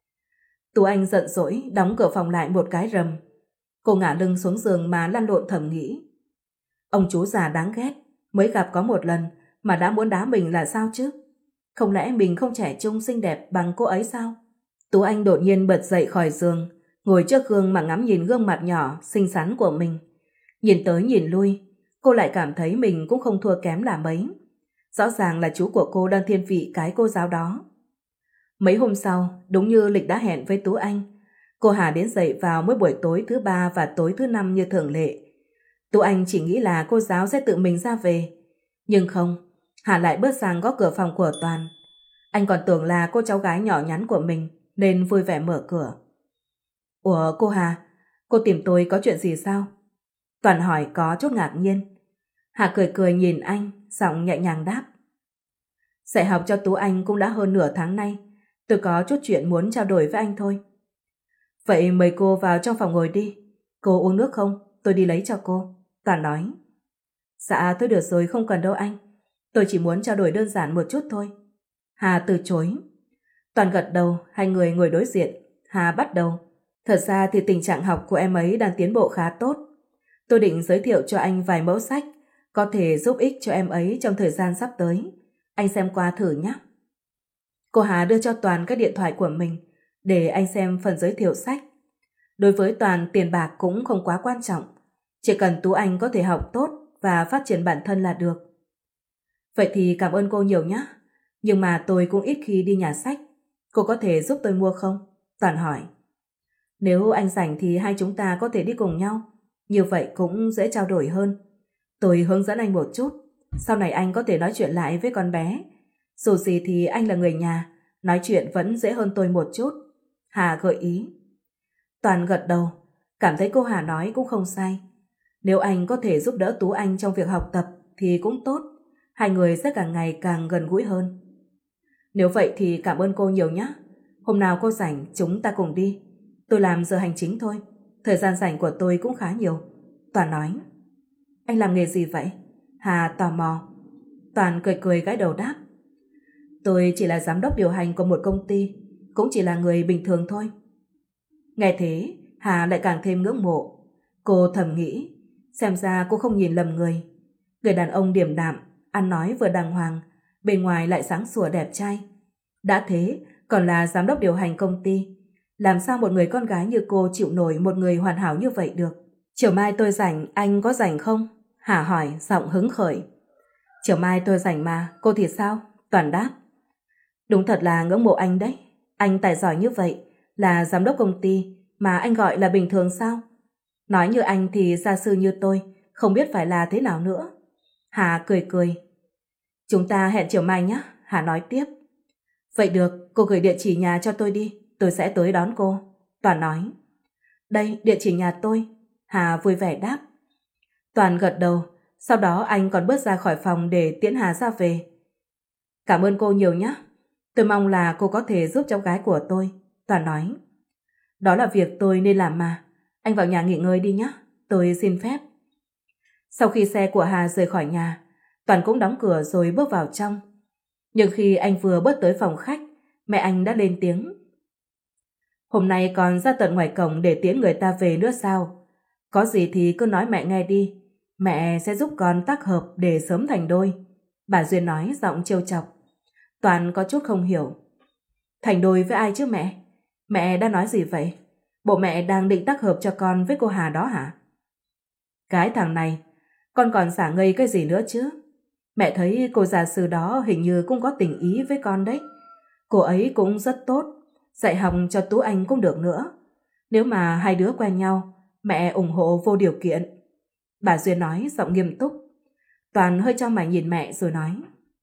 Tú Anh giận dỗi đóng cửa phòng lại một cái rầm. Cô ngả lưng xuống giường mà lăn lộn thầm nghĩ. Ông chú già đáng ghét, mới gặp có một lần mà đã muốn đá mình là sao chứ? Không lẽ mình không trẻ trung xinh đẹp bằng cô ấy sao? Tú Anh đột nhiên bật dậy khỏi giường, ngồi trước gương mà ngắm nhìn gương mặt nhỏ xinh xắn của mình. Nhìn tới nhìn lui, cô lại cảm thấy mình cũng không thua kém là mấy. Rõ ràng là chú của cô đang thiên vị cái cô giáo đó. Mấy hôm sau, đúng như lịch đã hẹn với Tú Anh, cô Hà đến dạy vào mỗi buổi tối thứ ba và tối thứ năm như thường lệ. Tú Anh chỉ nghĩ là cô giáo sẽ tự mình ra về. Nhưng không, Hà lại bước sang gõ cửa phòng của Toàn. Anh còn tưởng là cô cháu gái nhỏ nhắn của mình nên vui vẻ mở cửa. Ủa cô Hà, cô tìm tôi có chuyện gì sao? Toàn hỏi có chút ngạc nhiên. Hà cười cười nhìn anh, giọng nhẹ nhàng đáp. Dạy học cho Tú Anh cũng đã hơn nửa tháng nay. Tôi có chút chuyện muốn trao đổi với anh thôi. Vậy mời cô vào trong phòng ngồi đi. Cô uống nước không? Tôi đi lấy cho cô. Toàn nói. Dạ tôi được rồi, không cần đâu anh. Tôi chỉ muốn trao đổi đơn giản một chút thôi. Hà từ chối. Toàn gật đầu, hai người ngồi đối diện. Hà bắt đầu. Thật ra thì tình trạng học của em ấy đang tiến bộ khá tốt. Tôi định giới thiệu cho anh vài mẫu sách có thể giúp ích cho em ấy trong thời gian sắp tới. Anh xem qua thử nhé. Cô Hà đưa cho Toàn cái điện thoại của mình để anh xem phần giới thiệu sách. Đối với Toàn, tiền bạc cũng không quá quan trọng. Chỉ cần Tú Anh có thể học tốt và phát triển bản thân là được. Vậy thì cảm ơn cô nhiều nhé. Nhưng mà tôi cũng ít khi đi nhà sách. Cô có thể giúp tôi mua không? Toàn hỏi. Nếu anh rảnh thì hai chúng ta có thể đi cùng nhau. Như vậy cũng dễ trao đổi hơn. Tôi hướng dẫn anh một chút. Sau này anh có thể nói chuyện lại với con bé. Dù gì thì anh là người nhà, nói chuyện vẫn dễ hơn tôi một chút. Hà gợi ý. Toàn gật đầu, cảm thấy cô Hà nói cũng không sai. Nếu anh có thể giúp đỡ Tú Anh trong việc học tập thì cũng tốt. Hai người sẽ càng ngày càng gần gũi hơn. Nếu vậy thì cảm ơn cô nhiều nhé. Hôm nào cô rảnh chúng ta cùng đi. Tôi làm giờ hành chính thôi. Thời gian rảnh của tôi cũng khá nhiều. Toàn nói. Anh làm nghề gì vậy? Hà tò mò. Toàn cười cười gãi đầu đáp. Tôi chỉ là giám đốc điều hành của một công ty, cũng chỉ là người bình thường thôi. Nghe thế, Hà lại càng thêm ngưỡng mộ. Cô thầm nghĩ, xem ra cô không nhìn lầm người. Người đàn ông điềm đạm, ăn nói vừa đàng hoàng, bên ngoài lại sáng sủa đẹp trai. Đã thế, còn là giám đốc điều hành công ty. Làm sao một người con gái như cô chịu nổi một người hoàn hảo như vậy được? Chiều mai tôi rảnh, anh có rảnh không? Hà hỏi, giọng hứng khởi. Chiều mai tôi rảnh mà, cô thì sao? Toàn đáp. Đúng thật là ngưỡng mộ anh đấy. Anh tài giỏi như vậy, là giám đốc công ty mà anh gọi là bình thường sao? Nói như anh thì gia sư như tôi, không biết phải là thế nào nữa. Hà cười cười. Chúng ta hẹn chiều mai nhé, Hà nói tiếp. Vậy được, cô gửi địa chỉ nhà cho tôi đi, tôi sẽ tới đón cô. Toàn nói. Đây, địa chỉ nhà tôi. Hà vui vẻ đáp. Toàn gật đầu, sau đó anh còn bước ra khỏi phòng để tiễn Hà ra về. Cảm ơn cô nhiều nhé. Tôi mong là cô có thể giúp cháu gái của tôi. Toàn nói. Đó là việc tôi nên làm mà. Anh vào nhà nghỉ ngơi đi nhé. Tôi xin phép. Sau khi xe của Hà rời khỏi nhà, Toàn cũng đóng cửa rồi bước vào trong. Nhưng khi anh vừa bước tới phòng khách, mẹ anh đã lên tiếng. Hôm nay còn ra tận ngoài cổng để tiễn người ta về nữa sao? Có gì thì cứ nói mẹ nghe đi. Mẹ sẽ giúp con tác hợp để sớm thành đôi. Bà Duyên nói giọng trêu chọc. Toàn có chút không hiểu. Thành đôi với ai chứ mẹ? Mẹ đã nói gì vậy? Bộ mẹ đang định tác hợp cho con với cô Hà đó hả? Cái thằng này, con còn xả ngây cái gì nữa chứ? Mẹ thấy cô gia sư đó hình như cũng có tình ý với con đấy. Cô ấy cũng rất tốt, dạy học cho Tú Anh cũng được nữa. Nếu mà hai đứa quen nhau, mẹ ủng hộ vô điều kiện. Bà Duyên nói giọng nghiêm túc. Toàn hơi chau mày nhìn mẹ rồi nói.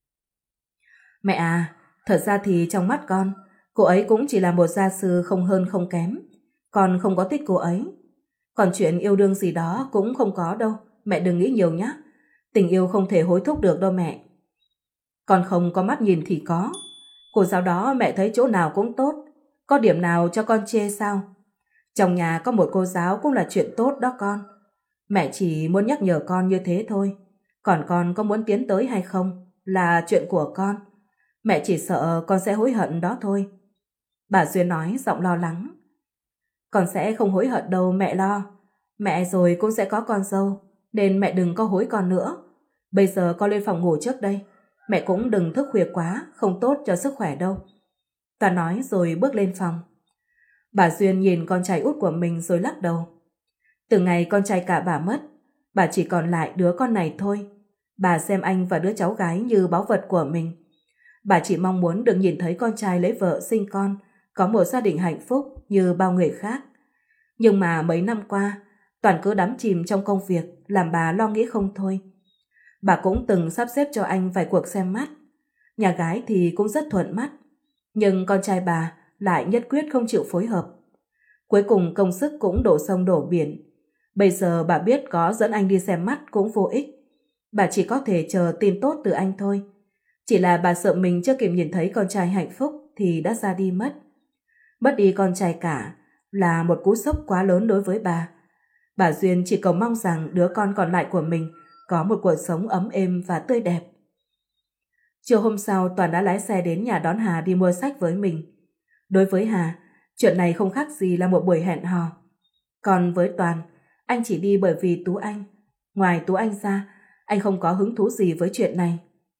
Mẹ à, thật ra thì trong mắt con, cô ấy cũng chỉ là một gia sư không hơn không kém. Con không có thích cô ấy. Còn chuyện yêu đương gì đó cũng không có đâu, mẹ đừng nghĩ nhiều nhé. Tình yêu không thể hối thúc được đâu mẹ. Con không có mắt nhìn thì có. Cô giáo đó mẹ thấy chỗ nào cũng tốt. Có điểm nào cho con chê sao? Trong nhà có một cô giáo cũng là chuyện tốt đó con. Mẹ chỉ muốn nhắc nhở con như thế thôi. Còn con có muốn tiến tới hay không là chuyện của con. Mẹ chỉ sợ con sẽ hối hận đó thôi. Bà Duyên nói giọng lo lắng. Con sẽ không hối hận đâu mẹ lo. Mẹ rồi cũng sẽ có con dâu, nên mẹ đừng có hối con nữa. Bây giờ con lên phòng ngủ trước đây. Mẹ cũng đừng thức khuya quá, không tốt cho sức khỏe đâu. Toàn nói rồi bước lên phòng. Bà Duyên nhìn con trai út của mình rồi lắc đầu. Từ ngày con trai cả bà mất, bà chỉ còn lại đứa con này thôi. Bà xem anh và đứa cháu gái như báu vật của mình. Bà chỉ mong muốn được nhìn thấy con trai lấy vợ sinh con, có một gia đình hạnh phúc như bao người khác. Nhưng mà mấy năm qua, Toàn cứ đắm chìm trong công việc làm bà lo nghĩ không thôi. Bà cũng từng sắp xếp cho anh vài cuộc xem mắt. Nhà gái thì cũng rất thuận mắt, nhưng con trai bà lại nhất quyết không chịu phối hợp. Cuối cùng công sức cũng đổ sông đổ biển. Bây giờ bà biết có dẫn anh đi xem mắt cũng vô ích. Bà chỉ có thể chờ tin tốt từ anh thôi. Chỉ là bà sợ mình chưa kịp nhìn thấy con trai hạnh phúc thì đã ra đi mất. Mất đi con trai cả là một cú sốc quá lớn đối với bà. Bà Duyên chỉ cầu mong rằng đứa con còn lại của mình có một cuộc sống ấm êm và tươi đẹp. Chiều hôm sau, Toàn đã lái xe đến nhà đón Hà đi mua sách với mình. Đối với Hà, chuyện này không khác gì là một buổi hẹn hò. Còn với Toàn, anh chỉ đi bởi vì Tú Anh. Ngoài Tú Anh ra, anh không có hứng thú gì với chuyện này.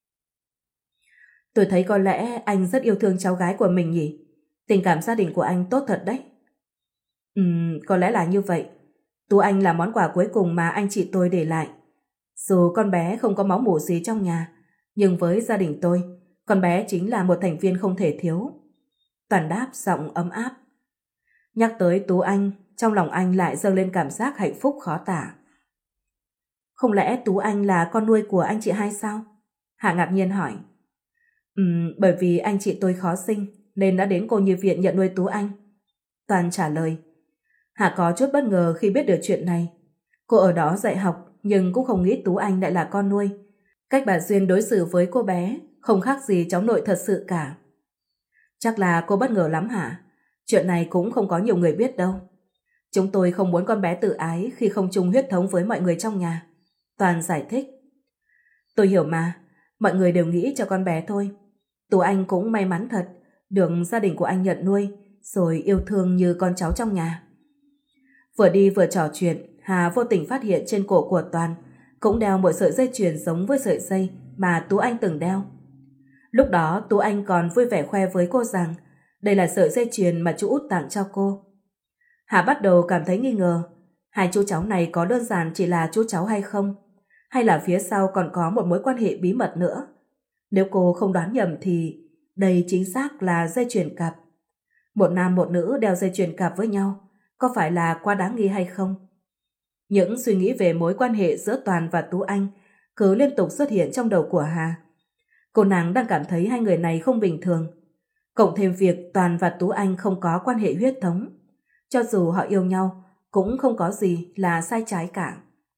Tôi thấy có lẽ anh rất yêu thương cháu gái của mình nhỉ? Tình cảm gia đình của anh tốt thật đấy. Ừm, có lẽ là như vậy. Tú Anh là món quà cuối cùng mà anh chị tôi để lại. Dù con bé không có máu mủ gì trong nhà, nhưng với gia đình tôi, con bé chính là một thành viên không thể thiếu. Toàn đáp giọng ấm áp. Nhắc tới Tú Anh, trong lòng anh lại dâng lên cảm giác hạnh phúc khó tả. Không lẽ Tú Anh là con nuôi của anh chị hai sao? Hạ ngạc nhiên hỏi. Ừm, bởi vì anh chị tôi khó sinh nên đã đến cô nhi viện nhận nuôi Tú Anh. Toàn trả lời. Hạ có chút bất ngờ khi biết được chuyện này. Cô ở đó dạy học nhưng cũng không nghĩ Tú Anh lại là con nuôi. Cách bà Duyên đối xử với cô bé không khác gì cháu nội thật sự cả. Chắc là cô bất ngờ lắm hả? Chuyện này cũng không có nhiều người biết đâu. Chúng tôi không muốn con bé tự ái khi không chung huyết thống với mọi người trong nhà. Toàn giải thích. Tôi hiểu mà, mọi người đều nghĩ cho con bé thôi. Tú Anh cũng may mắn thật, được gia đình của anh nhận nuôi, rồi yêu thương như con cháu trong nhà. Vừa đi vừa trò chuyện, Hà vô tình phát hiện trên cổ của Toàn cũng đeo một sợi dây chuyền giống với sợi dây mà Tú Anh từng đeo. Lúc đó Tú Anh còn vui vẻ khoe với cô rằng đây là sợi dây chuyền mà chú út tặng cho cô. Hà bắt đầu cảm thấy nghi ngờ, hai chú cháu này có đơn giản chỉ là chú cháu hay không, hay là phía sau còn có một mối quan hệ bí mật nữa. Nếu cô không đoán nhầm thì đây chính xác là dây chuyền cặp. Một nam một nữ đeo dây chuyền cặp với nhau, có phải là quá đáng nghi hay không? Những suy nghĩ về mối quan hệ giữa Toàn và Tú Anh cứ liên tục xuất hiện trong đầu của Hà. Cô nàng đang cảm thấy hai người này không bình thường. Cộng thêm việc Toàn và Tú Anh không có quan hệ huyết thống. Cho dù họ yêu nhau, cũng không có gì là sai trái cả.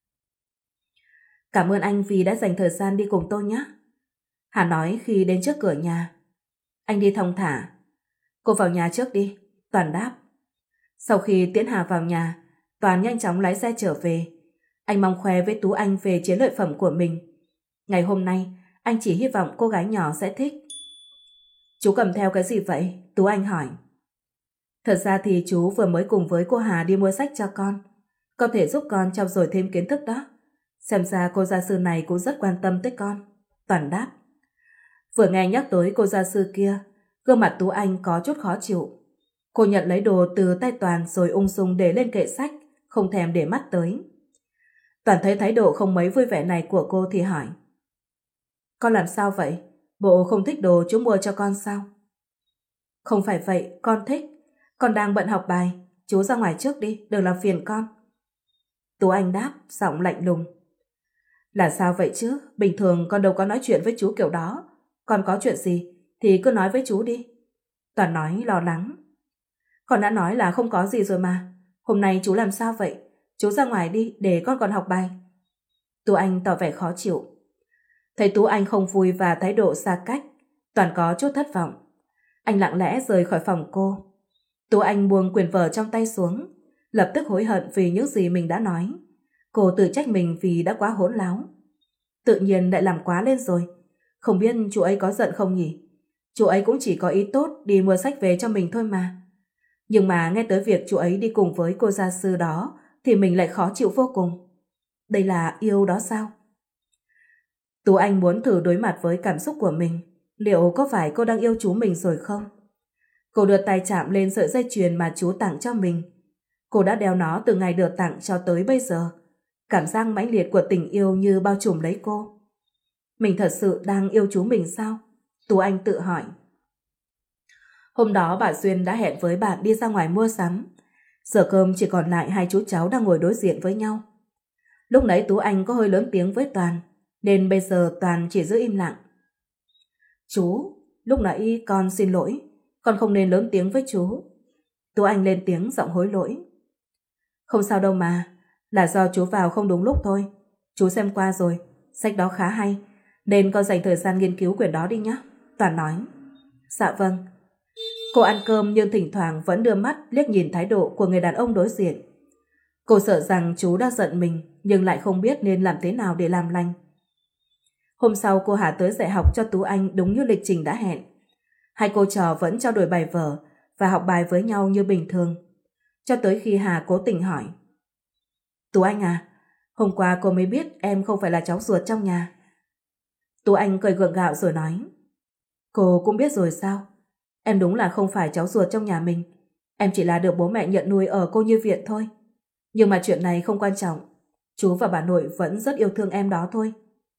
Cảm ơn anh vì đã dành thời gian đi cùng tôi nhé. Hà nói khi đến trước cửa nhà. Anh đi thong thả. Cô vào nhà trước đi, Toàn đáp. Sau khi tiễn Hà vào nhà, Toàn nhanh chóng lái xe trở về. Anh mong khoe với Tú Anh về chiến lợi phẩm của mình. Ngày hôm nay, anh chỉ hy vọng cô gái nhỏ sẽ thích. Chú cầm theo cái gì vậy? Tú Anh hỏi. Thật ra thì chú vừa mới cùng với cô Hà đi mua sách cho con. Có thể giúp con trau dồi thêm kiến thức đó. Xem ra cô gia sư này cũng rất quan tâm tới con. Toàn đáp. Vừa nghe nhắc tới cô gia sư kia, gương mặt Tú Anh có chút khó chịu. Cô nhận lấy đồ từ tay Toàn rồi ung dung để lên kệ sách, không thèm để mắt tới. Toàn thấy thái độ không mấy vui vẻ này của cô thì hỏi. Con làm sao vậy? Bộ không thích đồ chú mua cho con sao? Không phải vậy, con thích. Con đang bận học bài, chú ra ngoài trước đi, đừng làm phiền con. Tú Anh đáp, giọng lạnh lùng. Là sao vậy chứ? Bình thường con đâu có nói chuyện với chú kiểu đó. Con có chuyện gì thì cứ nói với chú đi. Toàn nói lo lắng. Con đã nói là không có gì rồi mà. Hôm nay chú làm sao vậy? Chú ra ngoài đi để con còn học bài. Tú Anh tỏ vẻ khó chịu. Thấy Tú Anh không vui và thái độ xa cách, Toàn có chút thất vọng. Anh lặng lẽ rời khỏi phòng cô. Tú Anh buông quyển vở trong tay xuống, lập tức hối hận vì những gì mình đã nói. Cô tự trách mình vì đã quá hỗn láo. Tự nhiên lại làm quá lên rồi. Không biết chú ấy có giận không nhỉ? Chú ấy cũng chỉ có ý tốt đi mua sách về cho mình thôi mà. Nhưng mà nghe tới việc chú ấy đi cùng với cô gia sư đó thì mình lại khó chịu vô cùng. Đây là yêu đó sao? Tú Anh muốn thử đối mặt với cảm xúc của mình. Liệu có phải cô đang yêu chú mình rồi không? Cô đưa tay chạm lên sợi dây chuyền mà chú tặng cho mình. Cô đã đeo nó từ ngày được tặng cho tới bây giờ. Cảm giác mãnh liệt của tình yêu như bao trùm lấy cô. Mình thật sự đang yêu chú mình sao? Tú Anh tự hỏi. Hôm đó bà Duyên đã hẹn với bạn đi ra ngoài mua sắm. Giờ cơm chỉ còn lại hai chú cháu đang ngồi đối diện với nhau. Lúc nãy Tú Anh có hơi lớn tiếng với Toàn, nên bây giờ Toàn chỉ giữ im lặng. Chú, lúc nãy con xin lỗi, con không nên lớn tiếng với chú. Tú Anh lên tiếng giọng hối lỗi. Không sao đâu mà, là do chú vào không đúng lúc thôi. Chú xem qua rồi, sách đó khá hay, nên con dành thời gian nghiên cứu quyển đó đi nhé. Toàn nói. Dạ vâng. Cô ăn cơm nhưng thỉnh thoảng vẫn đưa mắt liếc nhìn thái độ của người đàn ông đối diện. Cô sợ rằng chú đã giận mình nhưng lại không biết nên làm thế nào để làm lành. Hôm sau cô Hà tới dạy học cho Tú Anh đúng như lịch trình đã hẹn. Hai cô trò vẫn trao đổi bài vở và học bài với nhau như bình thường. Cho tới khi Hà cố tình hỏi. Tú Anh à, hôm qua cô mới biết em không phải là cháu ruột trong nhà. Tú Anh cười gượng gạo rồi nói. Cô cũng biết rồi sao? Em đúng là không phải cháu ruột trong nhà mình. Em chỉ là được bố mẹ nhận nuôi ở cô nhi viện thôi. Nhưng mà chuyện này không quan trọng. Chú và bà nội vẫn rất yêu thương em đó thôi.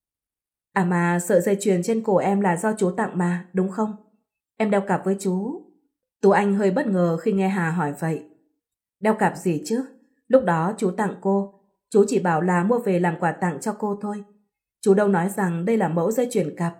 À mà sợi dây chuyền trên cổ em là do chú tặng mà, đúng không? Em đeo cặp với chú. Tú Anh hơi bất ngờ khi nghe Hà hỏi vậy. Đeo cặp gì chứ? Lúc đó chú tặng cô. Chú chỉ bảo là mua về làm quà tặng cho cô thôi. Chú đâu nói rằng đây là mẫu dây chuyền cặp.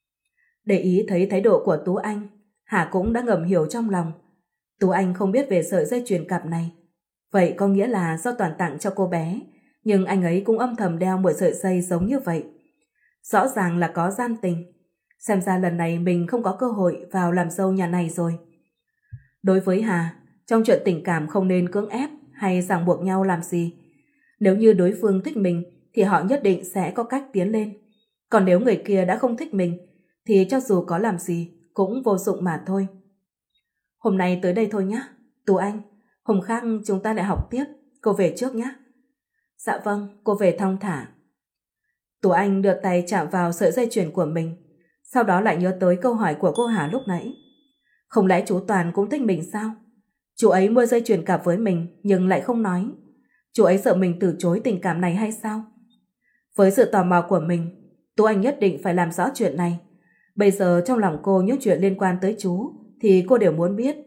Để ý thấy thái độ của Tú Anh, Hà cũng đã ngầm hiểu trong lòng. Tú Anh không biết về sợi dây chuyền cặp này. Vậy có nghĩa là do Toàn tặng cho cô bé, nhưng anh ấy cũng âm thầm đeo một sợi dây giống như vậy. Rõ ràng là có gian tình. Xem ra lần này mình không có cơ hội vào làm dâu nhà này rồi. Đối với Hà, trong chuyện tình cảm không nên cưỡng ép hay ràng buộc nhau làm gì. Nếu như đối phương thích mình thì họ nhất định sẽ có cách tiến lên. Còn nếu người kia đã không thích mình thì cho dù có làm gì cũng vô dụng mà thôi. Hôm nay tới đây thôi nhé. Tú Anh, hôm khác chúng ta lại học tiếp. Cô về trước nhé. Dạ vâng, cô về thong thả. Tú Anh đưa tay chạm vào sợi dây chuyền của mình. Sau đó lại nhớ tới câu hỏi của cô Hà lúc nãy. Không lẽ chú Toàn cũng thích mình sao? Chú ấy mua dây chuyền cặp với mình nhưng lại không nói. Chú ấy sợ mình từ chối tình cảm này hay sao? Với sự tò mò của mình, Tú Anh nhất định phải làm rõ chuyện này. Bây giờ trong lòng cô những chuyện liên quan tới chú thì cô đều muốn biết.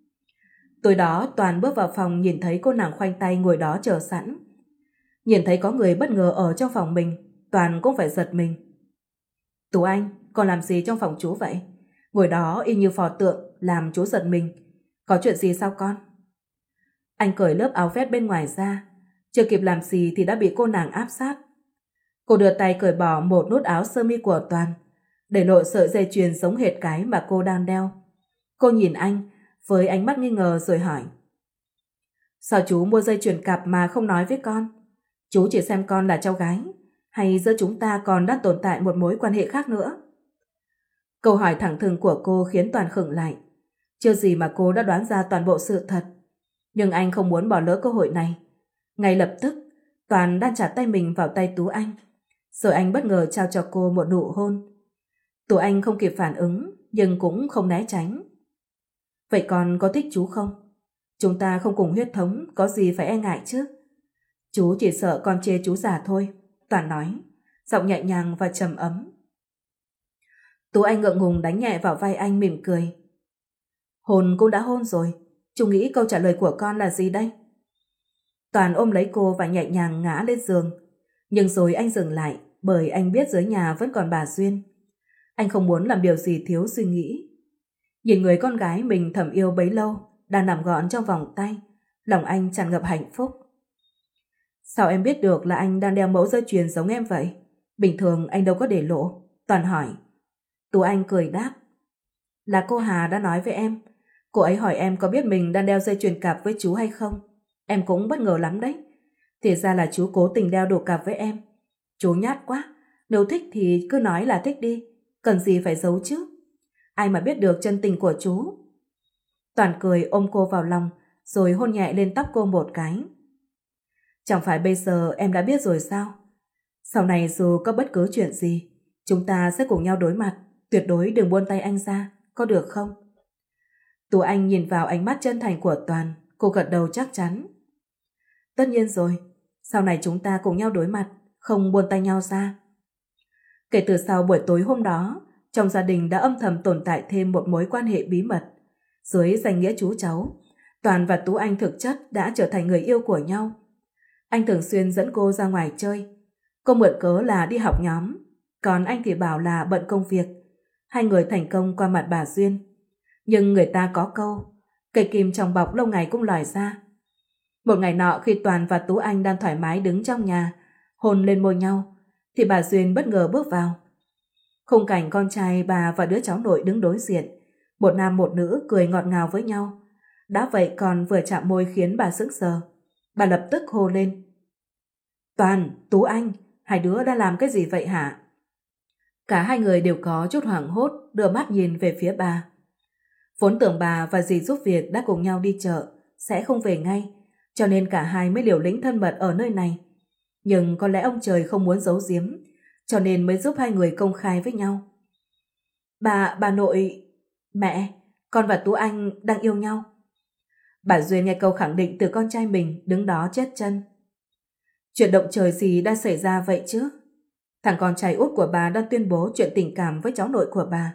Tối đó Toàn bước vào phòng nhìn thấy cô nàng khoanh tay ngồi đó chờ sẵn. Nhìn thấy có người bất ngờ ở trong phòng mình, Toàn cũng phải giật mình. Tú Anh, con làm gì trong phòng chú vậy? Ngồi đó y như phò tượng làm chú giật mình. Có chuyện gì sao con? Anh cởi lớp áo vest bên ngoài ra. Chưa kịp làm gì thì đã bị cô nàng áp sát. Cô đưa tay cởi bỏ một nút áo sơ mi của Toàn, để lộ sợi dây chuyền giống hệt cái mà cô đang đeo. Cô nhìn anh với ánh mắt nghi ngờ rồi hỏi. Sao chú mua dây chuyền cặp mà không nói với con? Chú chỉ xem con là cháu gái, hay giữa chúng ta còn đang tồn tại một mối quan hệ khác nữa? Câu hỏi thẳng thừng của cô khiến Toàn khựng lại. Chưa gì mà cô đã đoán ra toàn bộ sự thật. Nhưng anh không muốn bỏ lỡ cơ hội này. Ngay lập tức, Toàn đan chặt tay mình vào tay Tú Anh. Rồi anh bất ngờ trao cho cô một nụ hôn. Tú Anh không kịp phản ứng, nhưng cũng không né tránh. Vậy con có thích chú không? Chúng ta không cùng huyết thống, có gì phải e ngại chứ? Chú chỉ sợ con chê chú già thôi, Toàn nói, giọng nhẹ nhàng và trầm ấm. Tú Anh ngượng ngùng đánh nhẹ vào vai anh mỉm cười. Hôn cũng đã hôn rồi, chú nghĩ câu trả lời của con là gì đây? Toàn ôm lấy cô và nhẹ nhàng ngã lên giường. Nhưng rồi anh dừng lại bởi anh biết dưới nhà vẫn còn bà Duyên. Anh không muốn làm điều gì thiếu suy nghĩ. Nhìn người con gái mình thầm yêu bấy lâu đang nằm gọn trong vòng tay, lòng anh tràn ngập hạnh phúc. Sao em biết được là anh đang đeo mẫu dây chuyền giống em vậy? Bình thường anh đâu có để lộ. Toàn hỏi. Tú Anh cười đáp. Là cô Hà đã nói với em. Cô ấy hỏi em có biết mình đang đeo dây chuyền cặp với chú hay không. Em cũng bất ngờ lắm đấy. Thì ra là chú cố tình đeo đồ cặp với em. Chú nhát quá, Nếu thích thì cứ nói là thích đi, cần gì phải giấu chứ. Ai mà biết được chân tình của chú. Toàn cười ôm cô vào lòng, rồi hôn nhẹ lên tóc cô một cái. Chẳng phải bây giờ em đã biết rồi sao? Sau này dù có bất cứ chuyện gì, chúng ta sẽ cùng nhau đối mặt, tuyệt đối đừng buông tay anh ra, có được không? Tú Anh nhìn vào ánh mắt chân thành của Toàn, cô gật đầu chắc chắn. Tất nhiên rồi, sau này chúng ta cùng nhau đối mặt, không buông tay nhau ra. Kể từ sau buổi tối hôm đó, trong gia đình đã âm thầm tồn tại thêm một mối quan hệ bí mật. Dưới danh nghĩa chú cháu, Toàn và Tú Anh thực chất đã trở thành người yêu của nhau. Anh thường xuyên dẫn cô ra ngoài chơi. Cô mượn cớ là đi học nhóm, còn anh thì bảo là bận công việc. Hai người thành công qua mặt bà Duyên. Nhưng người ta có câu, cây kim trong bọc lâu ngày cũng lòi ra. Một ngày nọ khi Toàn và Tú Anh đang thoải mái đứng trong nhà, hôn lên môi nhau, thì bà Duyên bất ngờ bước vào. Khung cảnh con trai bà và đứa cháu nội đứng đối diện, một nam một nữ cười ngọt ngào với nhau. Đã vậy còn vừa chạm môi khiến bà sững sờ. Bà lập tức hô lên. Toàn, Tú Anh, hai đứa đã làm cái gì vậy hả? Cả hai người đều có chút hoảng hốt, đưa mắt nhìn về phía bà. Vốn tưởng bà và dì giúp việc đã cùng nhau đi chợ, sẽ không về ngay, cho nên cả hai mới liều lĩnh thân mật ở nơi này. Nhưng có lẽ ông trời không muốn giấu giếm, cho nên mới giúp hai người công khai với nhau. Bà, bà nội... Mẹ, con và Tú Anh đang yêu nhau. Bà Duyên nghe câu khẳng định từ con trai mình, đứng đó chết chân. Chuyện động trời gì đã xảy ra vậy chứ? Thằng con trai út của bà đang tuyên bố chuyện tình cảm với cháu nội của bà.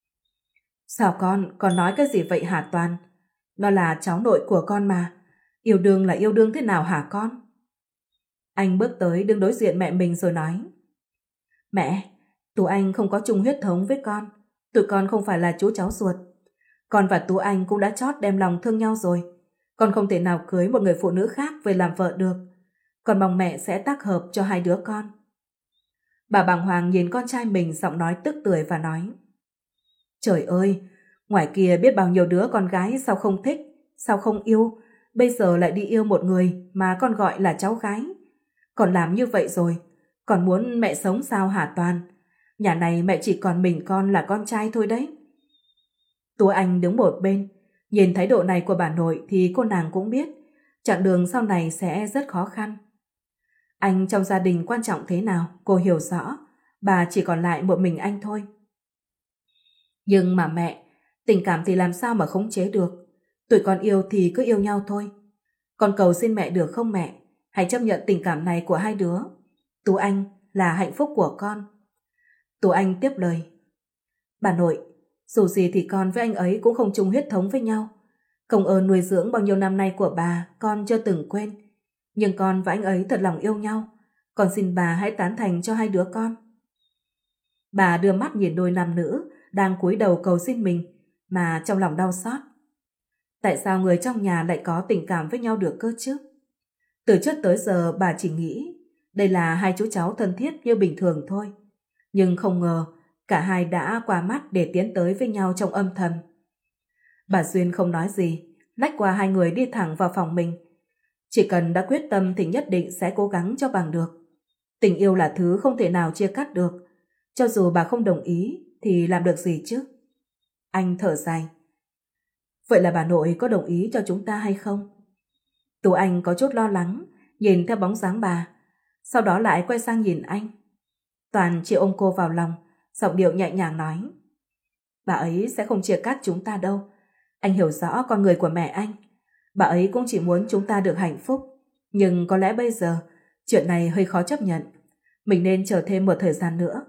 Sao con, con nói cái gì vậy hả Toàn? Nó là cháu nội của con mà. Yêu đương là yêu đương thế nào hả con? Anh bước tới đứng đối diện mẹ mình rồi nói. Mẹ, Tú Anh không có chung huyết thống với con. Tụi con không phải là chú cháu ruột. Con và Tú Anh cũng đã chót đem lòng thương nhau rồi. Con không thể nào cưới một người phụ nữ khác về làm vợ được. Con mong mẹ sẽ tác hợp cho hai đứa con. Bà bàng hoàng nhìn con trai mình, giọng nói tức tưởi và nói. Trời ơi, ngoài kia biết bao nhiêu đứa con gái sao không thích, sao không yêu, bây giờ lại đi yêu một người mà con gọi là cháu gái. Con làm như vậy rồi, còn muốn mẹ sống sao hả Toàn? Nhà này mẹ chỉ còn mình con là con trai thôi đấy. Tú Anh đứng một bên, nhìn thái độ này của bà nội thì cô nàng cũng biết chặng đường sau này sẽ rất khó khăn. Anh trong gia đình quan trọng thế nào, cô hiểu rõ, bà chỉ còn lại một mình anh thôi. Nhưng mà mẹ, tình cảm thì làm sao mà khống chế được, tụi con yêu thì cứ yêu nhau thôi. Con cầu xin mẹ được không mẹ, hãy chấp nhận tình cảm này của hai đứa. Tú Anh là hạnh phúc của con. Tú Anh tiếp lời. Bà nội, dù gì thì con với anh ấy cũng không chung huyết thống với nhau. Công ơn nuôi dưỡng bao nhiêu năm nay của bà con chưa từng quên. Nhưng con và anh ấy thật lòng yêu nhau. Con xin bà hãy tán thành cho hai đứa con. Bà đưa mắt nhìn đôi nam nữ đang cúi đầu cầu xin mình mà trong lòng đau xót. Tại sao người trong nhà lại có tình cảm với nhau được cơ chứ? Từ trước tới giờ bà chỉ nghĩ đây là hai chú cháu thân thiết như bình thường thôi. Nhưng không ngờ cả hai đã qua mắt để tiến tới với nhau trong âm thầm. Bà Duyên không nói gì, lách qua hai người đi thẳng vào phòng mình. Chỉ cần đã quyết tâm thì nhất định sẽ cố gắng cho bằng được. Tình yêu là thứ không thể nào chia cắt được. Cho dù bà không đồng ý thì làm được gì chứ? Anh thở dài. Vậy là bà nội có đồng ý cho chúng ta hay không? Tú Anh có chút lo lắng, nhìn theo bóng dáng bà. Sau đó lại quay sang nhìn anh. Toàn chỉ ôm cô vào lòng, giọng điệu nhẹ nhàng nói. Bà ấy sẽ không chia cắt chúng ta đâu. Anh hiểu rõ con người của mẹ anh. Bà ấy cũng chỉ muốn chúng ta được hạnh phúc. Nhưng có lẽ bây giờ chuyện này hơi khó chấp nhận. Mình nên chờ thêm một thời gian nữa.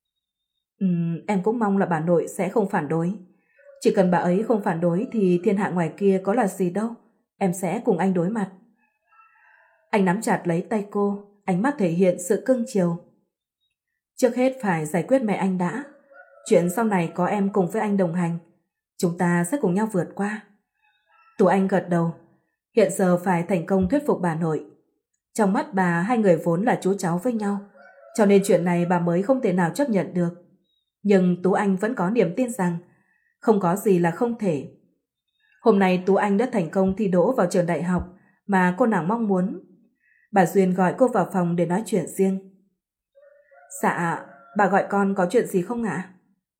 Ừm, em cũng mong là bà nội sẽ không phản đối. Chỉ cần bà ấy không phản đối thì thiên hạ ngoài kia có là gì đâu. Em sẽ cùng anh đối mặt. Anh nắm chặt lấy tay cô, ánh mắt thể hiện sự cưng chiều. Trước hết phải giải quyết mẹ anh đã. Chuyện sau này có em cùng với anh đồng hành. Chúng ta sẽ cùng nhau vượt qua. Tú Anh gật đầu. Hiện giờ phải thành công thuyết phục bà nội. Trong mắt bà, hai người vốn là chú cháu với nhau, cho nên chuyện này bà mới không thể nào chấp nhận được. Nhưng Tú Anh vẫn có niềm tin rằng không có gì là không thể. Hôm nay Tú Anh đã thành công thi đỗ vào trường đại học mà cô nàng mong muốn. Bà Duyên gọi cô vào phòng để nói chuyện riêng. Dạ, bà gọi con có chuyện gì không ạ?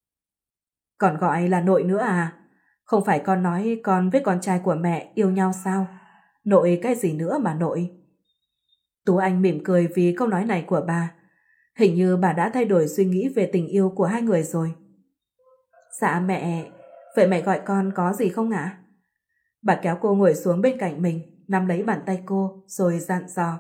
Còn gọi là nội nữa à? Không phải con nói con với con trai của mẹ yêu nhau sao? Nội cái gì nữa mà nội? Tú Anh mỉm cười vì câu nói này của bà. Hình như bà đã thay đổi suy nghĩ về tình yêu của hai người rồi. Dạ mẹ, vậy mẹ gọi con có gì không ạ? Bà kéo cô ngồi xuống bên cạnh mình, nắm lấy bàn tay cô rồi dặn dò.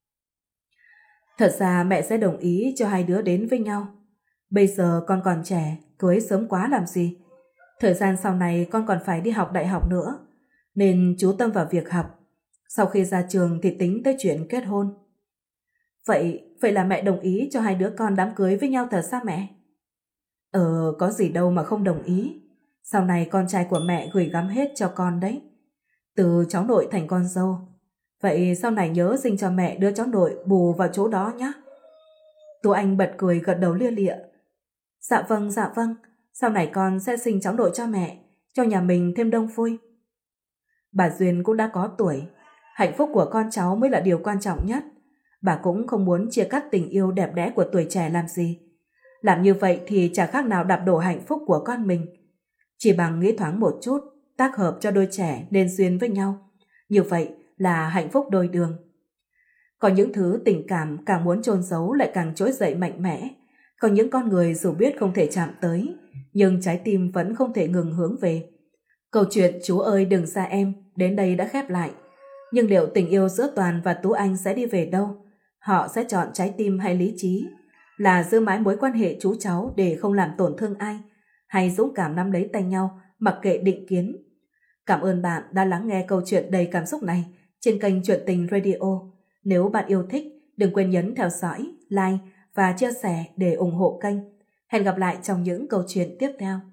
Thật ra mẹ sẽ đồng ý cho hai đứa đến với nhau. Bây giờ con còn trẻ, cưới sớm quá làm gì? Thời gian sau này con còn phải đi học đại học nữa, nên chú tâm vào việc học. Sau khi ra trường thì tính tới chuyện kết hôn. Vậy, vậy là mẹ đồng ý cho hai đứa con đám cưới với nhau thật sao mẹ? Ờ, có gì đâu mà không đồng ý. Sau này con trai của mẹ gửi gắm hết cho con đấy. Từ cháu nội thành con dâu. Vậy sau này nhớ sinh cho mẹ đứa cháu nội bù vào chỗ đó nhé. Tú Anh bật cười gật đầu lia lịa. Dạ vâng, dạ vâng. Sau này con sẽ sinh cháu nội cho mẹ, cho nhà mình thêm đông vui. Bà Duyên cũng đã có tuổi. Hạnh phúc của con cháu mới là điều quan trọng nhất. Bà cũng không muốn chia cắt tình yêu đẹp đẽ của tuổi trẻ làm gì. Làm như vậy thì chả khác nào đạp đổ hạnh phúc của con mình. Chỉ bằng nghĩ thoáng một chút, tác hợp cho đôi trẻ nên duyên với nhau. Như vậy là hạnh phúc đôi đường. Có những thứ tình cảm càng muốn chôn giấu lại càng trỗi dậy mạnh mẽ. Có những con người dù biết không thể chạm tới, nhưng trái tim vẫn không thể ngừng hướng về. Câu chuyện Chú ơi đừng xa em đến đây đã khép lại. Nhưng liệu tình yêu giữa Toàn và Tú Anh sẽ đi về đâu? Họ sẽ chọn trái tim hay lý trí? Là giữ mãi mối quan hệ chú cháu để không làm tổn thương ai? Hay dũng cảm nắm lấy tay nhau mặc kệ định kiến? Cảm ơn bạn đã lắng nghe câu chuyện đầy cảm xúc này trên kênh Chuyện Tình Radio. Nếu bạn yêu thích, đừng quên nhấn theo dõi, like và chia sẻ để ủng hộ kênh. Hẹn gặp lại trong những câu chuyện tiếp theo.